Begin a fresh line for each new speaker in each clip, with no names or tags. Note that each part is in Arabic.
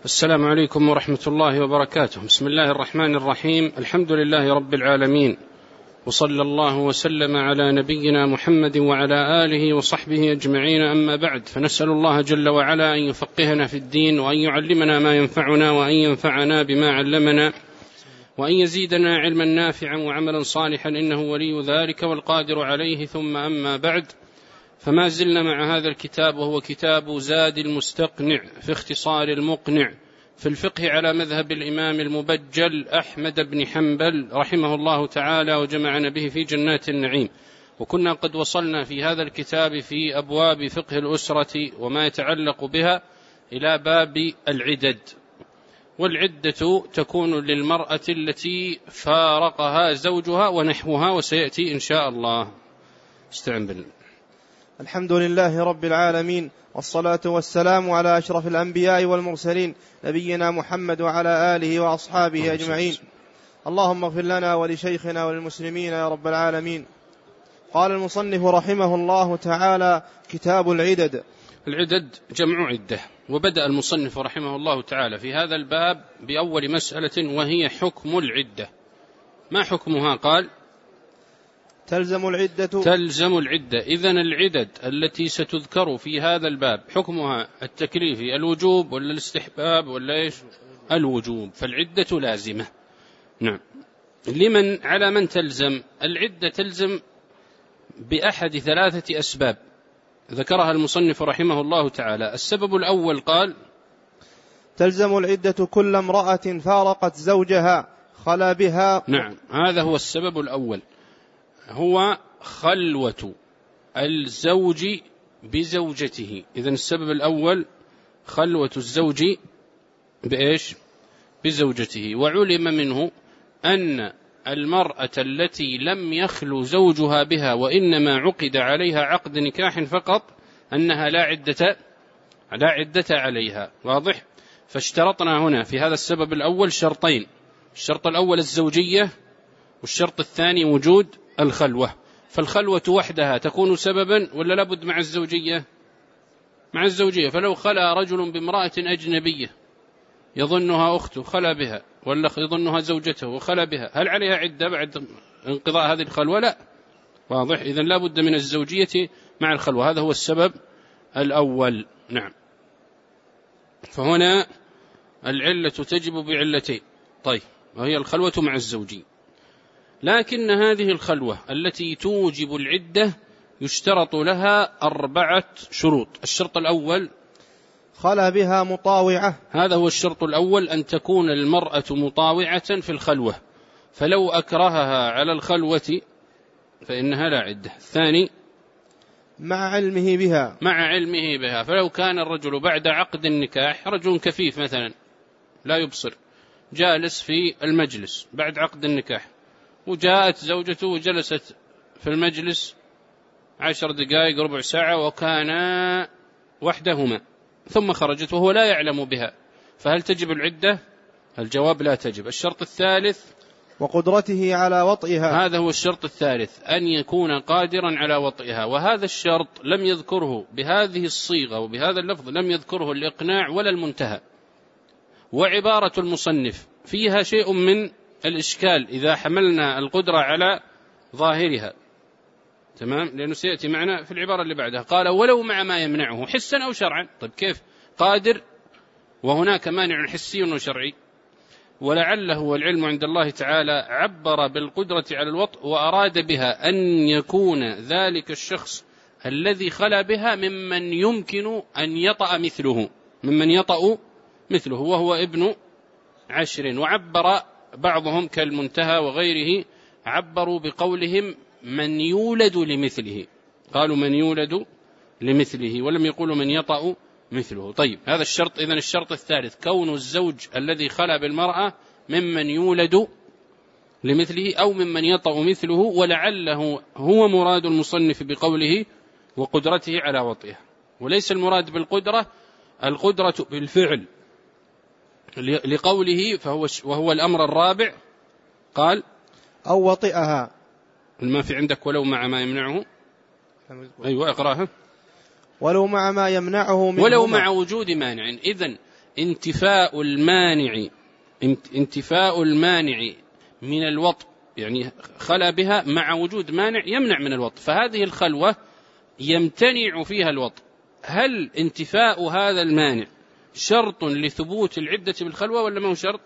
السلام عليكم ورحمة الله وبركاته. بسم الله الرحمن الرحيم. الحمد لله رب العالمين، وصلى الله وسلم على نبينا محمد وعلى آله وصحبه أجمعين، أما بعد، فنسأل الله جل وعلا أن يفقهنا في الدين، وأن يعلمنا ما ينفعنا، وأن ينفعنا بما علمنا، وأن يزيدنا علما نافعا وعملا صالحا، إنه ولي ذلك والقادر عليه. ثم أما بعد، فما زلنا مع هذا الكتاب، وهو كتاب زاد المستقنع في اختصار المقنع في الفقه على مذهب الإمام المبجل أحمد بن حنبل رحمه الله تعالى، وجمعنا به في جنات النعيم. وكنا قد وصلنا في هذا الكتاب في أبواب فقه الأسرة وما يتعلق بها إلى باب العدد. والعدة تكون للمرأة التي فارقها زوجها ونحوها، وسيأتي إن شاء الله. استعن بالله.
الحمد لله رب العالمين، والصلاة والسلام على أشرف الأنبياء والمرسلين، نبينا محمد وعلى آله وأصحابه أجمعين. اللهم اغفر لنا ولشيخنا وللمسلمين يا رب العالمين. قال المصنف رحمه الله تعالى: كتاب العدد.
العدد جمع عدة. وبدأ المصنف رحمه الله تعالى في هذا الباب بأول مسألة، وهي حكم العدة. ما حكمها؟ قال:
تلزم العدة.
إذن العدد التي ستذكر في هذا الباب حكمها التكليفي الوجوب ولا الاستحباب ولا إيش؟ الوجوب. فالعدة لازمة. نعم. على من تلزم العدة؟ تلزم بأحد ثلاثة أسباب ذكرها المصنف رحمه الله تعالى. السبب الأول قال:
تلزم العدة كل امرأة فارقت زوجها خلا بها.
نعم، هذا هو السبب الأول، هو خلوة الزوج بزوجته. إذن السبب الأول خلوة الزوج بإيش؟ بزوجته. وعلم منه أن المرأة التي لم يخلو زوجها بها وإنما عقد عليها عقد نكاح فقط، أنها لا عدة عليها. واضح؟ فاشترطنا هنا في هذا السبب الأول شرطين: الشرط الأول الزوجية، والشرط الثاني وجود الخلوة. فالخلوة وحدها تكون سببا ولا لابد مع الزوجية؟ مع الزوجية. فلو خلى رجل بامرأة أجنبية يظنها أخته خلى بها، ولا يظنها زوجته وخلى بها، هل عليها عدة بعد انقضاء هذه الخلوة؟ لا. واضح؟ إذن لابد من الزوجية مع الخلوة. هذا هو السبب الأول. نعم. فهنا العلة تجب بعلتين، طيب، وهي الخلوة مع الزوجية. لكن هذه الخلوة التي توجب العدة يشترط لها 4 شروط. الشرط الأول:
خلا بها مطاوعة.
هذا هو الشرط الأول، أن تكون المرأة مطاوعة في الخلوة، فلو أكرهها على الخلوة فإنها لا عدة. الثاني:
مع علمه بها.
فلو كان الرجل بعد عقد النكاح رجل كفيف مثلا لا يبصر، جالس في المجلس بعد عقد النكاح، وجاءت زوجته وجلست في المجلس 10 دقائق ربع ساعة وكانا وحدهما، ثم خرجت وهو لا يعلم بها، فهل تجب العدة؟ الجواب: لا تجب. الشرط الثالث:
وقدرته على وطئها.
هذا هو الشرط الثالث، أن يكون قادرا على وطئها. وهذا الشرط لم يذكره بهذه الصيغة وبهذا اللفظ، لم يذكره الإقناع ولا المنتهى. وعبارة المصنف فيها شيء من الإشكال إذا حملنا القدرة على ظاهرها، تمام، لأنه سيأتي معنا في العبارة اللي بعدها. قال: ولو مع ما يمنعه حسا أو شرعا. طيب، كيف قادر وهناك مانع حسي وشرعي؟ ولعله والعلم عند الله تعالى عبر بالقدرة على الوطء وأراد بها أن يكون ذلك الشخص الذي خلا بها ممن يمكن أن يطأ مثله، وهو ابن 10. وعبر بعضهم كالمنتهى وغيره، عبروا بقولهم من يولد لمثله، قالوا من يولد لمثله، ولم يقولوا من يطأ مثله. طيب، هذا الشرط. إذن الشرط الثالث كون الزوج الذي خلا بالمرأة ممن يولد لمثله أو ممن يطأ مثله، ولعله هو مراد المصنف بقوله وقدرته على وطئها، وليس المراد بالقدرة القدرة بالفعل، لقوله وهو الأمر الرابع قال:
أو وطئها.
ما في عندك ولو مع ما يمنعه؟ أيوة، اقرأها.
ولو مع ما يمنعه منهما.
ولو مع وجود مانع. إذن انتفاء المانع من الوطء، يعني خلا بها مع وجود مانع يمنع من الوطء، فهذه الخلوة يمتنع فيها الوطء. هل انتفاء هذا المانع شرط لثبوت العدة بالخلوة ولا ما هو شرط؟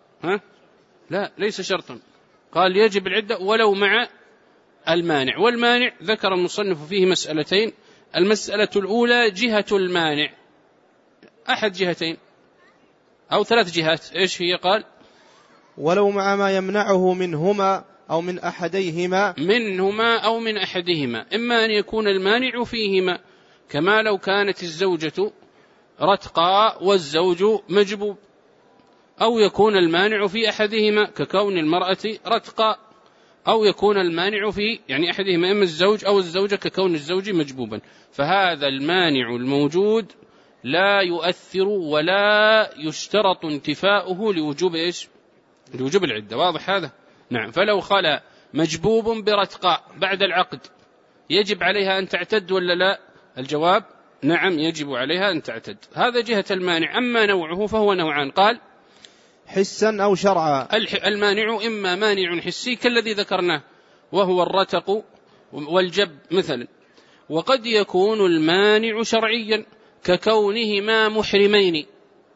لا، ليس شرطا. قال يجب العدة ولو مع المانع. والمانع ذكر المصنف فيه مسألتين. المسألة الأولى جهة المانع، أحد جهتين أو 3 جهات. إيش هي؟ قال
ولو مع ما يمنعه منهما أو من أحديهما.
منهما أو من أحدهما، إما أن يكون المانع فيهما، كما لو كانت الزوجة رتقاء والزوج مجبوب، أو يكون المانع في أحدهما ككون المرأة رتقاء، أو يكون المانع في يعني أحدهما إما الزوج أو الزوجة ككون الزوج مجبوبا. فهذا المانع الموجود لا يؤثر ولا يشترط انتفاؤه لوجوب إيش؟ لوجوب العدة. واضح هذا؟ نعم. فلو خلا مجبوب برتقاء بعد العقد يجب عليها أن تعتد ولا لا؟ الجواب نعم، يجب عليها أن تعتد. هذا جهة المانع. أما نوعه فهو نوعان. قال
حسا أو شرعا.
المانع إما مانع حسي كالذي ذكرناه وهو الرتق والجب مثلا، وقد يكون المانع شرعيا ككونهما محرمين.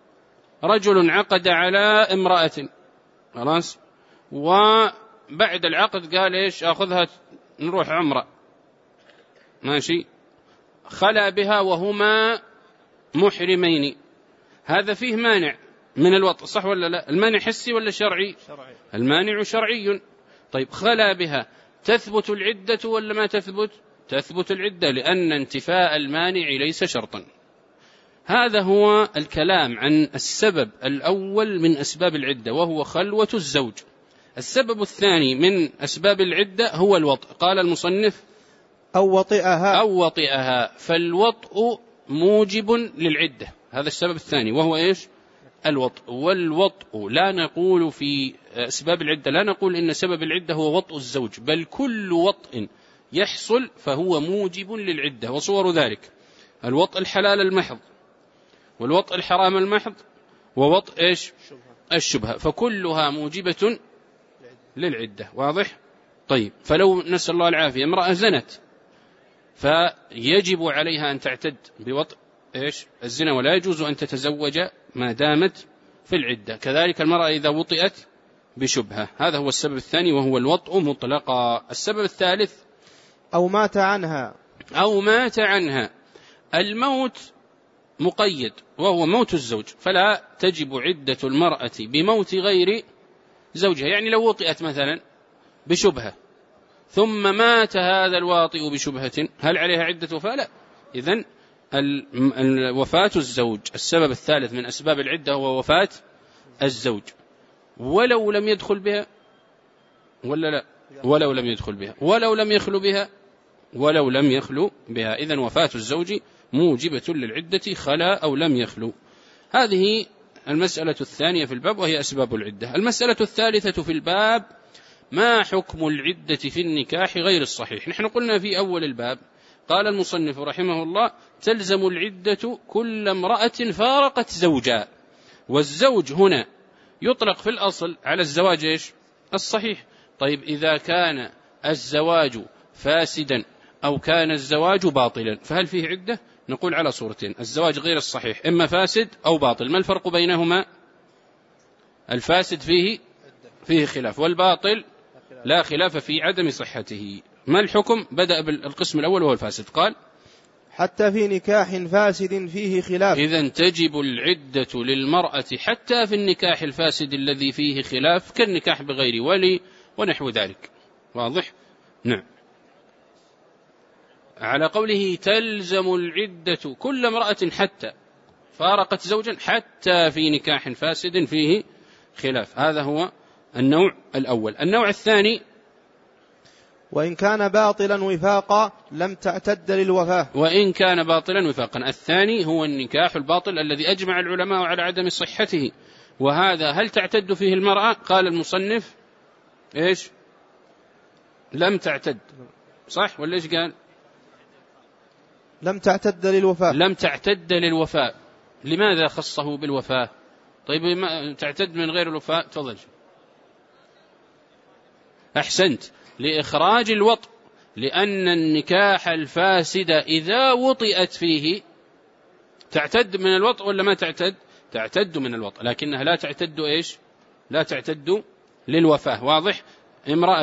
رجل عقد على امرأة خلاص، وبعد العقد قال إيش؟ أخذها نروح عمرة، ماشي، خلا بها وهما محرمين. هذا فيه مانع من الوطء، صح ولا لا؟ المانع حسي ولا شرعي؟
شرعي.
المانع شرعي. طيب خلا بها، تثبت العدة ولا ما تثبت؟ تثبت العدة، لأن انتفاء المانع ليس شرطا. هذا هو الكلام عن السبب الأول من أسباب العدة، وهو خلوة الزوج. السبب الثاني من أسباب العدة هو الوطء. قال المصنف
أو وطئها.
فالوطء موجب للعدة. هذا السبب الثاني وهو إيش؟ الوطء. والوطء لا نقول في أسباب العدة، لا نقول إن سبب العدة هو وطء الزوج، بل كل وطء يحصل فهو موجب للعدة. وصور ذلك الوطء الحلال المحض، والوطء الحرام المحض، ووطء إيش؟ الشبهة، فكلها موجبة للعدة. واضح؟ طيب، فلو نسأل الله العافية امرأة زنت فيجب عليها أن تعتد بوطء إيش؟ الزنا، ولا يجوز أن تتزوج ما دامت في العدة. كذلك المرأة إذا وطئت بشبهة. هذا هو السبب الثاني وهو الوطء مطلقا. السبب الثالث
أو مات عنها.
الموت مقيد وهو موت الزوج، فلا تجب عدة المرأة بموت غير زوجها. يعني لو وطئت مثلا بشبهة ثم مات هذا الواطئ بشبهة، هل عليها عدة وفاة؟ لا. إذن وفاة الزوج السبب الثالث من أسباب العدة هو وفاة الزوج، ولو لم يدخل بها ولا لا؟ ولو لم يدخل بها، ولو لم يخلو بها. إذن وفاة الزوج موجبة للعدة خلا أو لم يخلو. هذه المسألة الثانية في الباب وهي أسباب العدة. المسألة الثالثة في الباب ما حكم العدة في النكاح غير الصحيح. نحن قلنا في أول الباب قال المصنف رحمه الله تلزم العدة كل امرأة فارقت زوجا. والزوج هنا يطلق في الأصل على الزواج إيش؟ الصحيح. طيب إذا كان الزواج فاسدا أو كان الزواج باطلا فهل فيه عدة؟ نقول على صورتين: الزواج غير الصحيح إما فاسد أو باطل. ما الفرق بينهما؟ الفاسد فيه خلاف، والباطل لا خلاف في عدم صحته. ما الحكم؟ بدأ بالقسم الأول وهو الفاسد. قال
حتى في نكاح فاسد فيه خلاف.
إذن تجب العدة للمرأة حتى في النكاح الفاسد الذي فيه خلاف كالنكاح بغير ولي ونحو ذلك. واضح؟ نعم. على قوله تلزم العدة كل امرأة حتى فارقت زوجا حتى في نكاح فاسد فيه خلاف. هذا هو النوع الأول. النوع الثاني
وإن كان باطلا وفاقا لم تعتد للوفاة.
وإن كان باطلا وفاقا. الثاني هو النكاح الباطل الذي أجمع العلماء على عدم صحته، وهذا هل تعتد فيه المرأة؟ قال المصنف إيش؟ لم تعتد. صح ولا إيش قال؟
لم تعتد للوفاة.
لم تعتد للوفاة. لماذا خصه بالوفاة؟ طيب تعتد من غير الوفاة؟ تفضل. أحسنت، لإخراج الوطء، لأن النكاح الفاسد إذا وطئت فيه تعتد من الوطء ولا ما تعتد؟ تعتد من الوطء، لكنها لا تعتد إيش؟ لا تعتد للوفاة. واضح؟ امرأة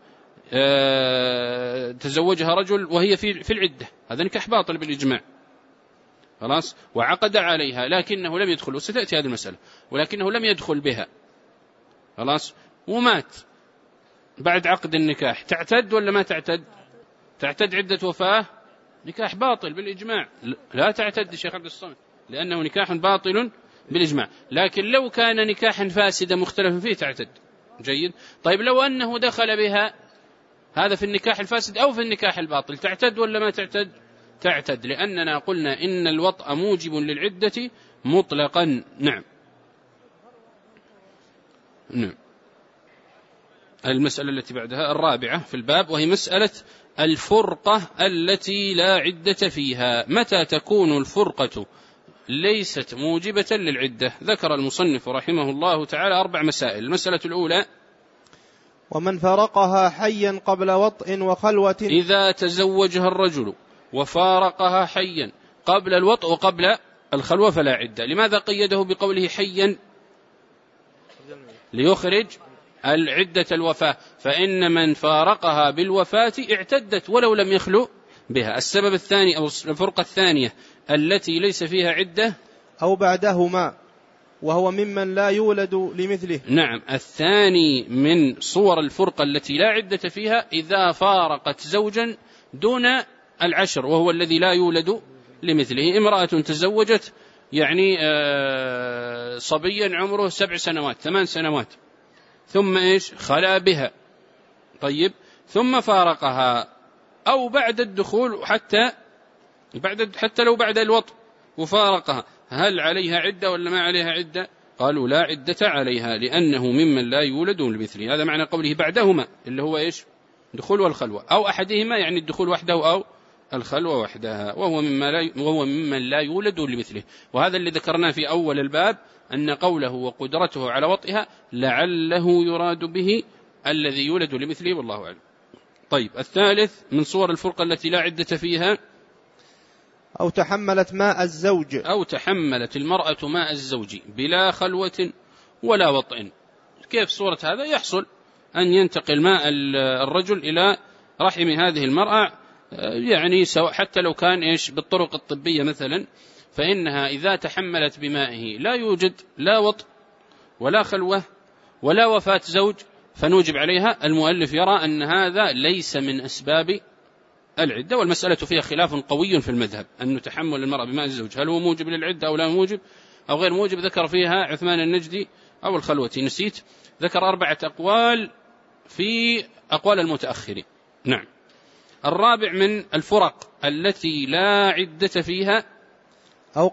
تزوجها رجل وهي في العدة، هذا نكاح باطل بالإجماع، خلاص، وعقد عليها لكنه لم يدخل، وستأتي هذه المسألة، ولكنه لم يدخل بها، خلاص، ومات بعد عقد النكاح، تعتد ولا ما تعتد؟ تعتد عدة وفاة، نكاح باطل بالإجماع، لا تعتد شيخ عبد الصمد، لأنه نكاح باطل بالإجماع. لكن لو كان نكاحا فاسدا مختلفا فيه تعتد. جيد. طيب لو أنه دخل بها، هذا في النكاح الفاسد أو في النكاح الباطل، تعتد ولا ما تعتد؟ تعتد، لأننا قلنا إن الوطأ موجب للعدة مطلقا. نعم. نعم. المسألة التي بعدها الرابعة في الباب، وهي مسألة الفرقة التي لا عدة فيها. متى تكون الفرقة ليست موجبة للعدة؟ ذكر المصنف رحمه الله تعالى 4 مسائل. المسألة الأولى:
ومن فارقها حيا قبل وطء وخلوة،
إذا تزوجها الرجل وفارقها حيا قبل الوطء وقبل الخلوة فلا عدة. لماذا قيده بقوله حيا؟ ليخرج العدة الوفاة، فإن من فارقها بالوفاة اعتدت ولو لم يخلو بها. السبب الثاني أو الفرقة الثانية التي ليس فيها عدة:
أو بعدهما، وهو ممن لا يولد لمثله.
نعم، الثاني من صور الفرقة التي لا عدة فيها إذا فارقت زوجا دون 10، وهو الذي لا يولد لمثله. امرأة تزوجت يعني صبيا عمره 7 سنوات 8 سنوات، ثم إيش؟ خلا بها، طيب، ثم فارقها، أو بعد الدخول، حتى لو بعد الوطء وفارقها، هل عليها عدة ولا ما عليها عدة؟ قالوا لا عدة عليها، لأنه ممن لا يولد لمثله. هذا معنى قوله بعدهما، اللي هو إيش؟ دخول والخلوة، أو أحدهما، يعني الدخول وحده أو الخلوة وحدها، وهو ممن لا يولد لمثله. وهذا اللي ذكرناه في أول الباب، أن قوله وقدرته على وطئها لعله يراد به الذي يولد لمثله، والله أعلم. طيب، الثالث من صور الفرقة التي لا عدة فيها:
أو تحملت ماء الزوج،
أو تحملت المرأة ماء الزوج بلا خلوة ولا وطئ. كيف صورة هذا؟ يحصل أن ينتقل ماء الرجل إلى رحم هذه المرأة، يعني سواء حتى لو كان إيش بالطرق الطبية مثلا، فإنها إذا تحملت بمائه لا يوجد لا وطء ولا خلوة ولا وفاة زوج، فنوجب عليها. المؤلف يرى أن هذا ليس من أسباب العدة، والمسألة فيها خلاف قوي في المذهب، أن تحمل المرأة بماء الزوج هل هو موجب للعدة أو لا موجب أو غير موجب. ذكر فيها عثمان النجدي أو الخلوة نسيت، ذكر 4 أقوال في أقوال المتأخرين. نعم. الرابع من الفرق التي لا عدة فيها:
أو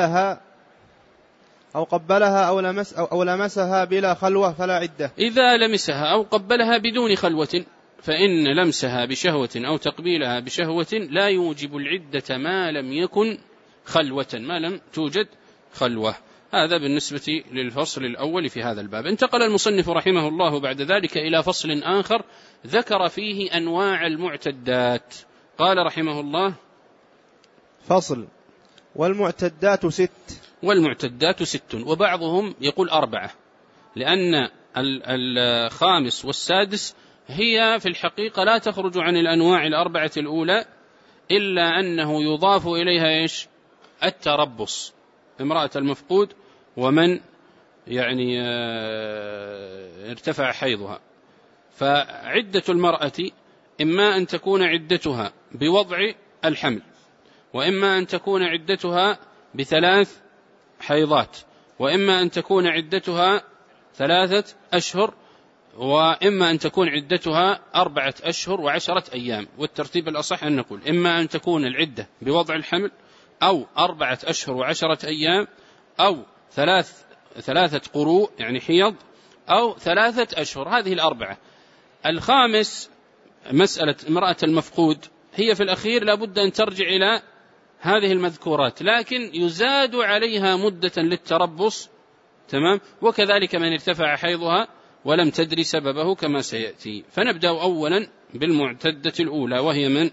قبلها أو لمسها بلا خلوة فلا عدة.
إذا لمسها أو قبلها بدون خلوة، فإن لمسها بشهوة أو تقبيلها بشهوة لا يوجب العدة ما لم يكن خلوة، ما لم توجد خلوة. هذا بالنسبة للفصل الأول في هذا الباب. انتقل المصنف رحمه الله بعد ذلك إلى فصل آخر ذكر فيه أنواع المعتدات. قال رحمه الله:
فصل: والمعتدات 6.
والمعتدات 6، وبعضهم يقول 4، لأن الخامس والسادس هي في الحقيقة لا تخرج عن الأنواع 4 الأولى، إلا أنه يضاف إليها إيش؟ التربص، امرأة المفقود، ومن يعني ارتفع حيضها. فعدة المرأة إما أن تكون عدتها بوضع الحمل، وإما أن تكون عدتها ب3 حيضات، وإما أن تكون عدتها 3 أشهر، وإما أن تكون عدتها 4 أشهر و10 أيام. والترتيب الأصح أن نقول إما أن تكون العدة بوضع الحمل، أو 4 أشهر و10 أيام، أو 3 قروء يعني حيض، أو 3 أشهر. هذه 4. الخامس مسألة امرأة المفقود، هي في الأخير لابد أن ترجع إلى هذه المذكورات، لكن يزاد عليها مدة للتربص، تمام، وكذلك من ارتفع حيضها ولم تدري سببه كما سيأتي. فنبدأ أولا بالمعتدة الأولى وهي من؟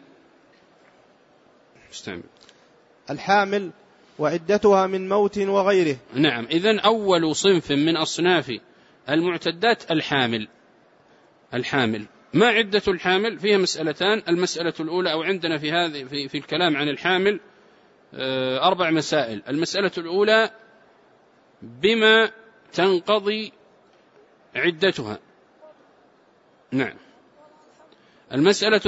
الحامل وعدتها من موت وغيره.
نعم، إذن أول صنف من أصناف المعتدات الحامل. ما عدة الحامل؟ فيها مسألتان. المسألة الأولى، أو عندنا في الكلام عن الحامل 4 مسائل. المسألة الأولى بما تنقضي عدتها. نعم. المسألة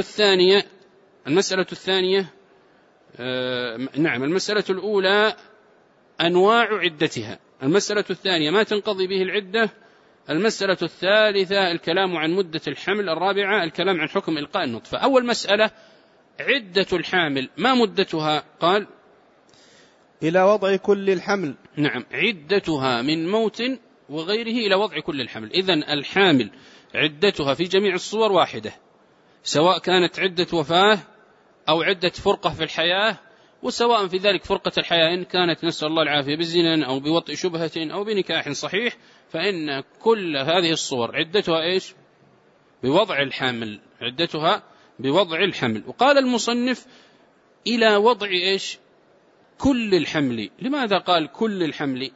الثانية نعم، المسألة الأولى أنواع عدتها. المسألة الثانية ما تنقضي به العدة. المسألة الثالثة الكلام عن مدة الحمل. الرابعة الكلام عن حكم إلقاء النطفة. أول مسألة عدة الحامل، ما مدتها؟ قال
إلى وضع كل الحمل.
نعم، عدتها من موت وغيره إلى وضع كل الحمل. إذن الحامل عدتها في جميع الصور واحدة، سواء كانت عدة وفاة أو عدة فرقة في الحياة، وسواء في ذلك فرقة الحياة إن كانت نسأل الله العافية بزنا أو بوطئ شبهة أو بنكاح صحيح، فإن كل هذه الصور عدتها إيش؟ بوضع الحمل، عدتها بوضع الحمل. وقال المصنف إلى وضع إيش؟ كل الحمل. لماذا قال كل الحمل؟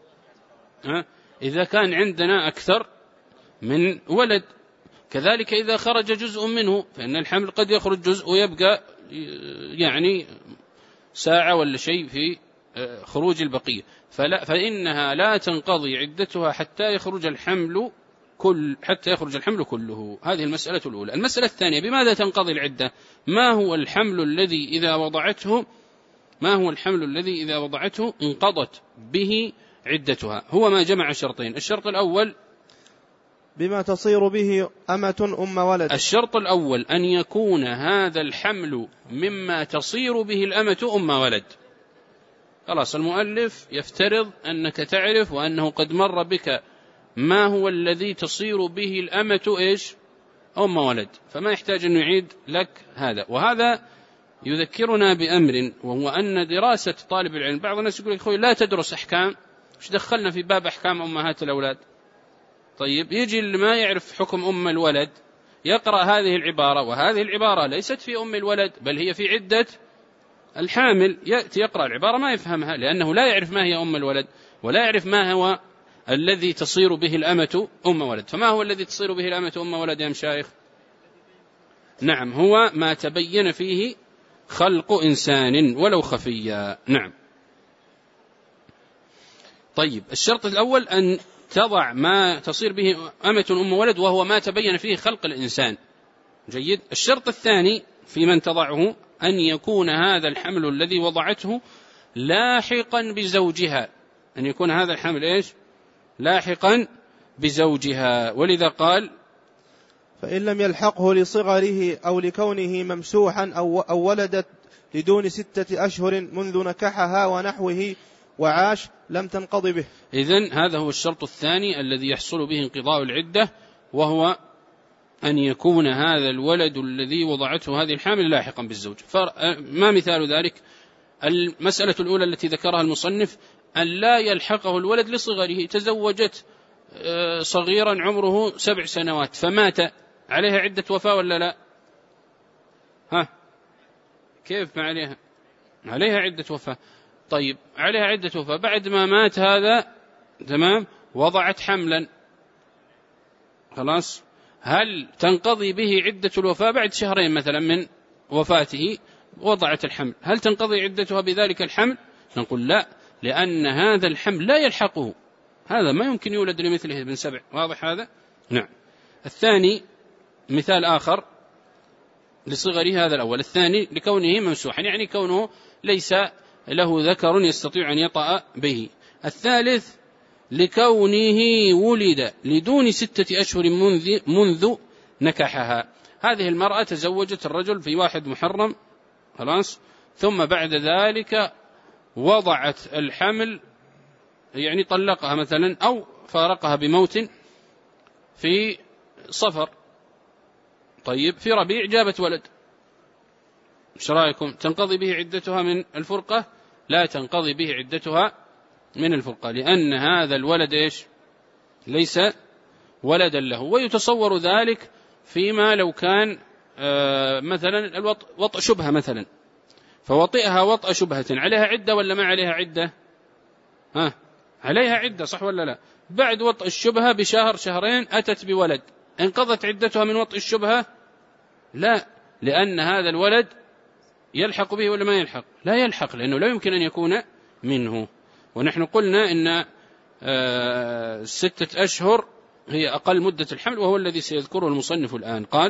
إذا كان عندنا أكثر من ولد، كذلك إذا خرج جزء منه، فإن الحمل قد يخرج جزء ويبقى يعني ساعة ولا شيء في خروج البقية، فإنها لا تنقضي عدتها حتى يخرج الحمل كله. هذه المسألة الأولى. المسألة الثانية بماذا تنقضي العدة؟ ما هو الحمل الذي إذا وضعته انقضت به عدتها؟ هو ما جمع شرطين. الشرط الأول
بما تصير به أمة أم ولد.
الشرط الأول أن يكون هذا الحمل مما تصير به الأمة أم ولد. خلاص، المؤلف يفترض أنك تعرف وأنه قد مر بك ما هو الذي تصير به الأمة إيش؟ أم ولد، فما يحتاج أن يعيد لك هذا. وهذا يذكرنا بأمر، وهو أن دراسة طالب العلم، بعض الناس يقول أخوي لا تدرس أحكام، إيش دخلنا في باب أحكام أمهات الأولاد؟ طيب، يجي اللي ما يعرف حكم أم الولد يقرأ هذه العبارة، وهذه العبارة ليست في أم الولد بل هي في عدة الحامل، يأتي يقرأ العبارة ما يفهمها، لأنه لا يعرف ما هي أم الولد ولا يعرف ما هو الذي تصير به الأمة أم ولد. فما هو الذي تصير به الأمة أم ولد يا مشايخ؟ نعم، هو ما تبين فيه خلق إنسان ولو خفيا. نعم. طيب، الشرط الأول أن تضع ما تصير به أمة أم ولد، وهو ما تبين فيه خلق الإنسان. جيد. الشرط الثاني في من تضعه أن يكون هذا الحمل الذي وضعته لاحقا بزوجها، أن يكون هذا الحمل إيش؟ لاحقا بزوجها. ولذا قال
فإن لم يلحقه لصغره أو لكونه ممسوحا أو ولدت لدون 6 أشهر منذ نكحها ونحوه وعاش لم تنقض به.
إذن هذا هو الشرط الثاني الذي يحصل به انقضاء العدة، وهو أن يكون هذا الولد الذي وضعته هذه الحامل لاحقا بالزوج. ما مثال ذلك؟ المسألة الأولى التي ذكرها المصنف أن لا يلحقه الولد لصغره، تزوجت صغيرا عمره 7 سنوات فمات، عليها عدة وفاة ولا لا؟ كيف ما عليها؟ عليها عدة وفاة. طيب، عليها عدة وفاة، بعد ما مات هذا تمام وضعت حملا، خلاص، هل تنقضي به عدة الوفاة؟ بعد 2 شهر مثلا من وفاته وضعت الحمل، هل تنقضي عدتها بذلك الحمل؟ نقول لا، لأن هذا الحمل لا يلحقه، هذا ما يمكن يولد لمثله ابن 7. واضح هذا؟ نعم. الثاني مثال آخر لصغره هذا الأول. الثاني لكونه ممسوحا، يعني كونه ليس له ذكر يستطيع أن يطأ به. الثالث لكونه ولد لدون 6 أشهر منذ نكحها. هذه المرأة تزوجت الرجل في 1 محرم، خلاص، ثم بعد ذلك وضعت الحمل، يعني طلقها مثلا أو فارقها بموت في صفر. طيب، في ربيع جابت ولد، إيش رأيكم؟ تنقضي به عدتها من الفرقة؟ لا تنقضي به عدتها من الفرقة، لأن هذا الولد إيش؟ ليس ولدا له. ويتصور ذلك فيما لو كان مثلا وطأ شبهة مثلا، فوطئها وطأ شبهة، عليها عدة ولا ما عليها عدة؟ عليها عدة، صح ولا لا؟ بعد وطأ الشبهة بشهر شهرين أتت بولد، انقضت عدتها من وطأ الشبهة؟ لا، لأن هذا الولد يلحق به ولا ما يلحق؟ لا يلحق، لأنه لا يمكن أن يكون منه. ونحن قلنا إن 6 أشهر هي أقل مدة الحمل، وهو الذي سيذكره المصنف الآن. قال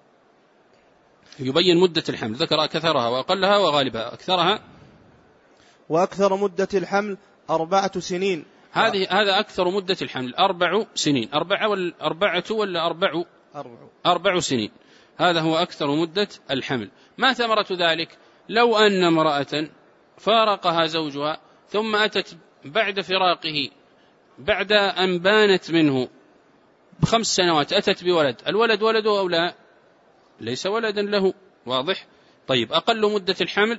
يبين مدة الحمل، ذكر أكثرها وأقلها وغالبها. أكثرها
وأكثر مدة الحمل 4 سنين.
هذا أكثر مدة الحمل 4 سنين. 4 ولا 4 سنين، هذا هو أكثر مدة الحمل. ما ثمرة ذلك؟ لو أن امرأة فارقها زوجها ثم أتت بعد فراقه بعد أن بانت منه ب5 سنوات أتت بولد، الولد ولده أو لا؟ ليس ولدا له، واضح؟ طيب، أقل مدة الحمل؟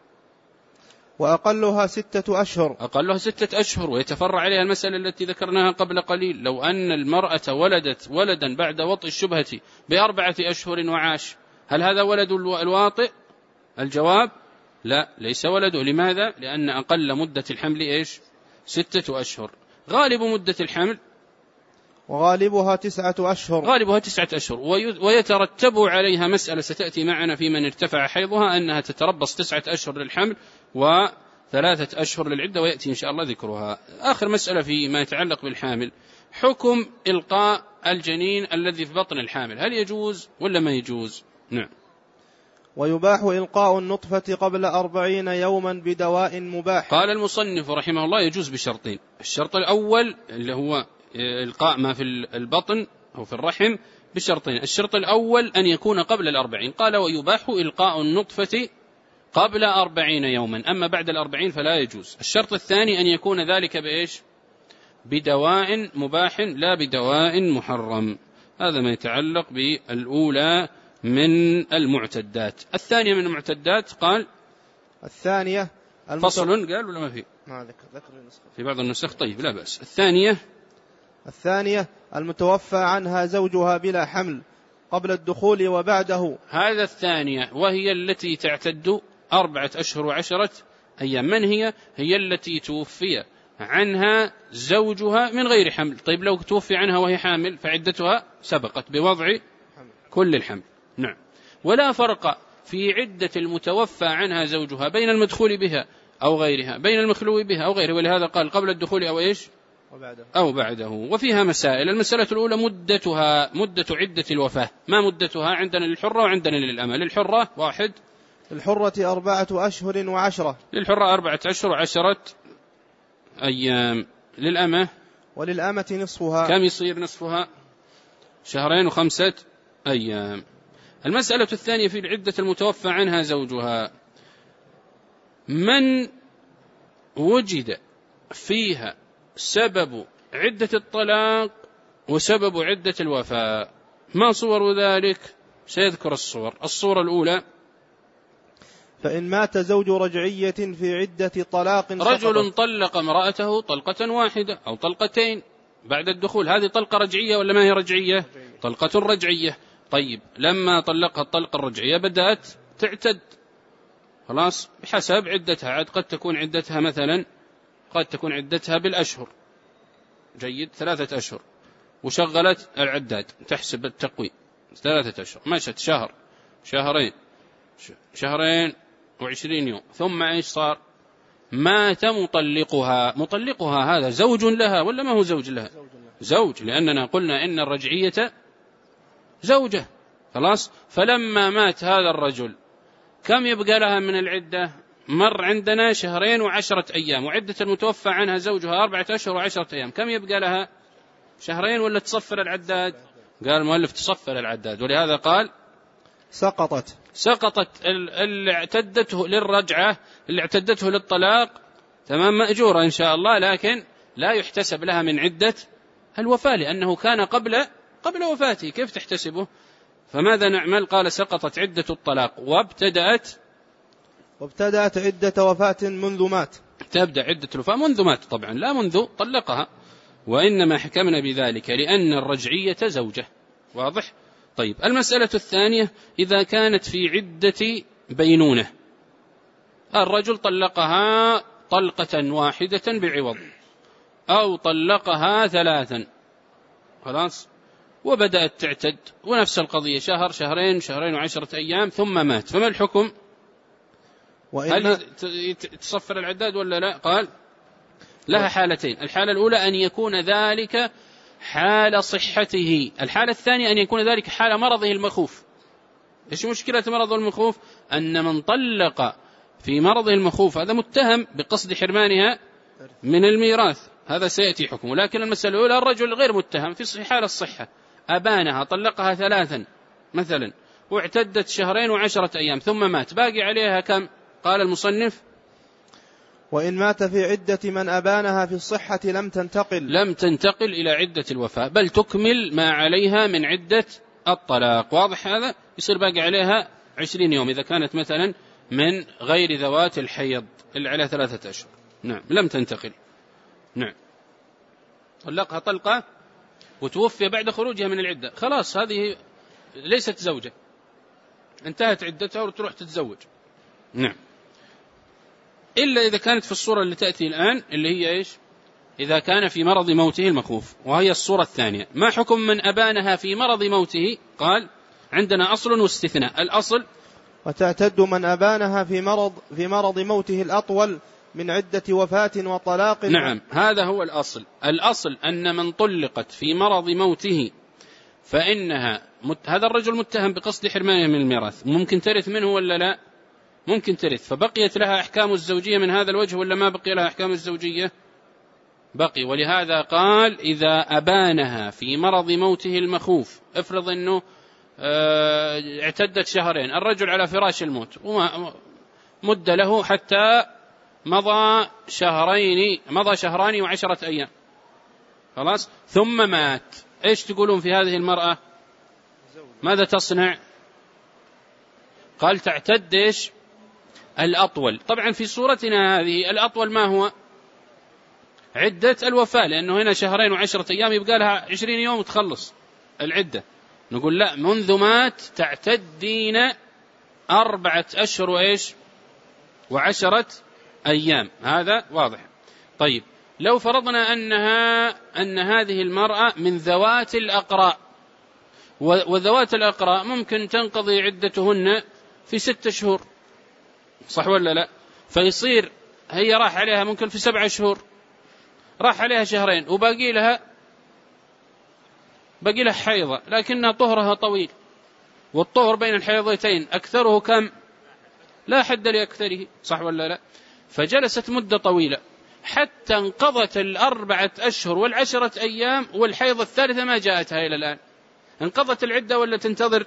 وأقلها 6 أشهر.
أقلها 6 أشهر. ويتفرع عليها المسألة التي ذكرناها قبل قليل، لو أن المرأة ولدت ولدا بعد وطئ الشبهة ب4 أشهر وعاش، هل هذا ولد الواطئ؟ الجواب لا، ليس ولده. لماذا؟ لأن أقل مدة الحمل إيش؟ 6 أشهر. غالب مدة الحمل؟
وغالبها 9 أشهر.
غالبها 9 أشهر. ويترتب عليها مسألة ستأتي معنا في من ارتفع حيضها، أنها تتربص 9 أشهر للحمل و3 أشهر للعدة، ويأتي إن شاء الله ذكرها. آخر مسألة فيما يتعلق بالحامل، حكم إلقاء الجنين الذي في بطن الحامل، هل يجوز ولا ما يجوز؟ نعم.
ويباح إلقاء النطفة قبل 40 يوما بدواء مباح.
قال المصنف رحمه الله يجوز بشرطين. الشرط الأول اللي هو إلقاء ما في البطن أو في الرحم بشرطين. الشرط الأول أن يكون قبل 40. قال ويباح إلقاء النطفة قبل 40 يوما، أما بعد 40 فلا يجوز. الشرط الثاني أن يكون ذلك بإيش؟ بدواء مباح لا بدواء محرم. هذا ما يتعلق بالأولى من المعتدات. الثانية من المعتدات قال
الثانية
فصل، قال ولا ما في؟
ما ذكر
في بعض النسخ. طيب لا بأس. الثانية
المتوفى عنها زوجها بلا حمل قبل الدخول وبعده.
هذا الثانية، وهي التي تعتد 4 أشهر و10 أيام. من هي؟ هي التي توفي عنها زوجها من غير حمل. طيب لو توفي عنها وهي حامل فعدتها سبقت بوضع كل الحمل. نعم. ولا فرق في عدة المتوفى عنها زوجها بين المدخول بها أو غيرها، بين المخلو بها أو غيره، ولهذا قال قبل الدخول أو إيش؟ أو بعده. وفيها مسائل. المسألة الأولى مدة عدة الوفاة. ما مدتها عندنا للحرة وعندنا للأمة؟ للحرة 1،
للحرة 4 أشهر و10.
للحرة 4 أشهر و10 أيام. للأمة؟
وللأمة نصفها.
كم يصير نصفها؟ 2 و5 أيام. المسألة الثانية في العدة المتوفى عنها زوجها، من وجد فيها سبب عدة الطلاق وسبب عدة الوفاة، ما صور ذلك؟ سيذكر الصور. الصورة الأولى:
فإن مات زوج رجعية في عدة طلاق
رجل طلق امرأته طلقة واحدة أو طلقتين بعد الدخول، هذه طلقة رجعية ولا ما هي رجعية؟ طلقة رجعية. طيب لما طلقها الطلقة الرجعية بدأت تعتد، خلاص، بحسب عدتها. قد تكون عدتها مثلا بالأشهر، جيد، 3 أشهر، وشغلت العداد تحسب التقويم 3 أشهر، مشت شهر، شهرين و20 يوم، ثم إيش صار؟ مات مطلقها هذا زوج لها ولا ما هو زوج لها؟ زوج، لأننا قلنا إن الرجعية زوجة، خلاص. فلما مات هذا الرجل كم يبقى لها من العدة؟ مر عندنا 2 و10 أيام، وعدة المتوفى عنها زوجها 4 أشهر و10 أيام، كم يبقى لها؟ 2 ولا تصفر العداد؟ قال المؤلف تصفر العداد، ولهذا قال سقطت اللي اعتدته للرجعة، اللي اعتدته للطلاق، تمام، مأجورة إن شاء الله، لكن لا يحتسب لها من عدة الوفاة لأنه كان قبل وفاته، كيف تحتسبه؟ فماذا نعمل؟ قال سقطت عدة الطلاق وابتدأت
وابتدأت عدة وفاة منذ مات.
تبدأ عدة الوفاة منذ مات طبعا، لا منذ طلقها، وإنما حكمنا بذلك لأن الرجعية زوجة. واضح؟ طيب المسألة الثانية إذا كانت في عدة بينونة، الرجل طلقها طلقة واحدة بعوض أو طلقها 3، خلاص، وبدأت تعتد ونفس القضية شهر شهرين شهرين و10 أيام ثم مات، فما الحكم؟ هل تصفر العداد ولا لا؟ قال لها حالتين، الحالة الأولى أن يكون ذلك حال صحته، الحالة الثانية أن يكون ذلك حال مرضه المخوف. إيش مشكلة مرضه المخوف؟ أن من طلق في مرضه المخوف هذا متهم بقصد حرمانها من الميراث، هذا سيأتي حكمه. لكن المسألة الأولى الرجل غير متهم في حال الصحة، أبانها طلقها 3 مثلا واعتدت شهرين و10 أيام ثم مات، باقي عليها كم؟ قال المصنف
وإن مات في عدة من أبانها في الصحة لم تنتقل إلى
عدة الوفاة، بل تكمل ما عليها من عدة الطلاق. واضح هذا؟ يصير باقي عليها 20 يوم إذا كانت مثلا من غير ذوات الحيض اللي عليها 3 أشهر. نعم، لم تنتقل. نعم، طلقها طلقة وتوفي بعد خروجها من العدة، خلاص هذه ليست زوجة، انتهت عدتها وتروح تتزوج. نعم، إلا إذا كانت في الصورة اللي تأتي الآن اللي هي إيش؟ إذا كان في مرض موته المخوف، وهي الصورة الثانية. ما حكم من أبانها في مرض موته؟ قال عندنا أصل واستثناء. الأصل
وتعتد من أبانها في مرض موته الأطول من عدة وفاة وطلاق.
نعم، هذا هو الأصل. الأصل أن من طلقت في مرض موته فإنها هذا الرجل متهم بقصد حرمانه من الميراث، ممكن ترث منه ولا لا؟ ممكن ترث، فبقيت لها أحكام الزوجية من هذا الوجه ولا ما بقي لها أحكام الزوجية؟ بقي. ولهذا قال إذا أبانها في مرض موته المخوف، افرض أنه اعتدت شهرين، الرجل على فراش الموت ومد له حتى مضى شهران و10 أيام، خلاص، ثم مات، إيش تقولون في هذه المرأة؟ ماذا تصنع؟ قال تعتد إيش؟ الأطول. طبعا في صورتنا هذه الأطول ما هو؟ عدة الوفاة، لأنه هنا 2 و10 أيام يبقى لها 20 يوم وتخلص العدة. نقول لا، منذ مات تعتدين 4 أشهر وإيش و10 أيام، هذا واضح. طيب لو فرضنا أن هذه المرأة من ذوات الأقراء، وذوات الأقراء ممكن تنقضي عدتهن في 6 شهور، صح ولا لا؟ فيصير هي راح عليها ممكن في 7 شهور، راح عليها 2 شهرين وباقي لها حيضة، لكنها طهرها طويل، والطهر بين الحيضتين أكثره كم؟ لا حد لأكثره، صح ولا لا؟ فجلست مدة طويلة حتى انقضت 4 أشهر و10 أيام، والحيض الثالثة ما جاءتها إلى الآن. انقضت العدة ولا تنتظر؟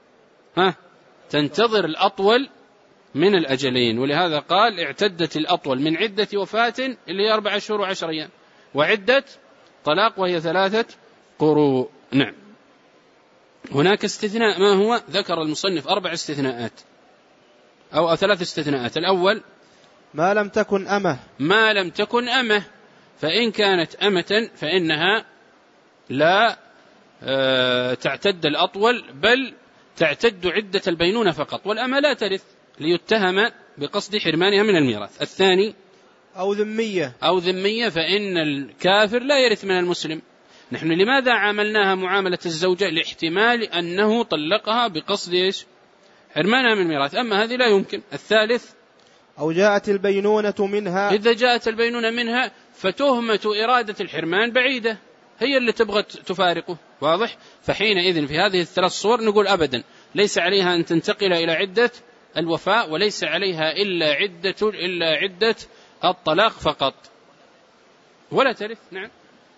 تنتظر الأطول من الأجلين. ولهذا قال اعتدت الأطول من عدة وفاة اللي هي 4 أشهر و10 أيام، وعدة طلاق وهي 3 قروء. نعم. هناك استثناء، ما هو؟ ذكر المصنف 4 استثناءات أو 3 استثناءات. الأول
ما لم تكن أمه، فإن كانت أمة فإنها لا تعتد الأطول، بل تعتد عدة البينونة فقط، والأمة لا ترث ليتهم بقصد حرمانها من الميراث. الثاني أو ذمية،
فإن الكافر لا يرث من المسلم. نحن لماذا عاملناها معاملة الزوجة؟ لاحتمال أنه طلقها بقصد إيش؟ حرمانها من الميراث، أما هذه لا يمكن. الثالث
أو جاءت البينونة منها،
إذا جاءت البينونة منها فتهمة إرادة الحرمان بعيدة، هي اللي تبغى تفارقه، واضح؟ فحينئذ في هذه ال3 صور نقول أبدا ليس عليها أن تنتقل إلى عدة الوفاء، وليس عليها إلا عدة الطلاق فقط، ولا ترث. نعم.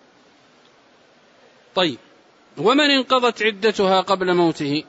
طيب ومن انقضت عدتها قبل موته؟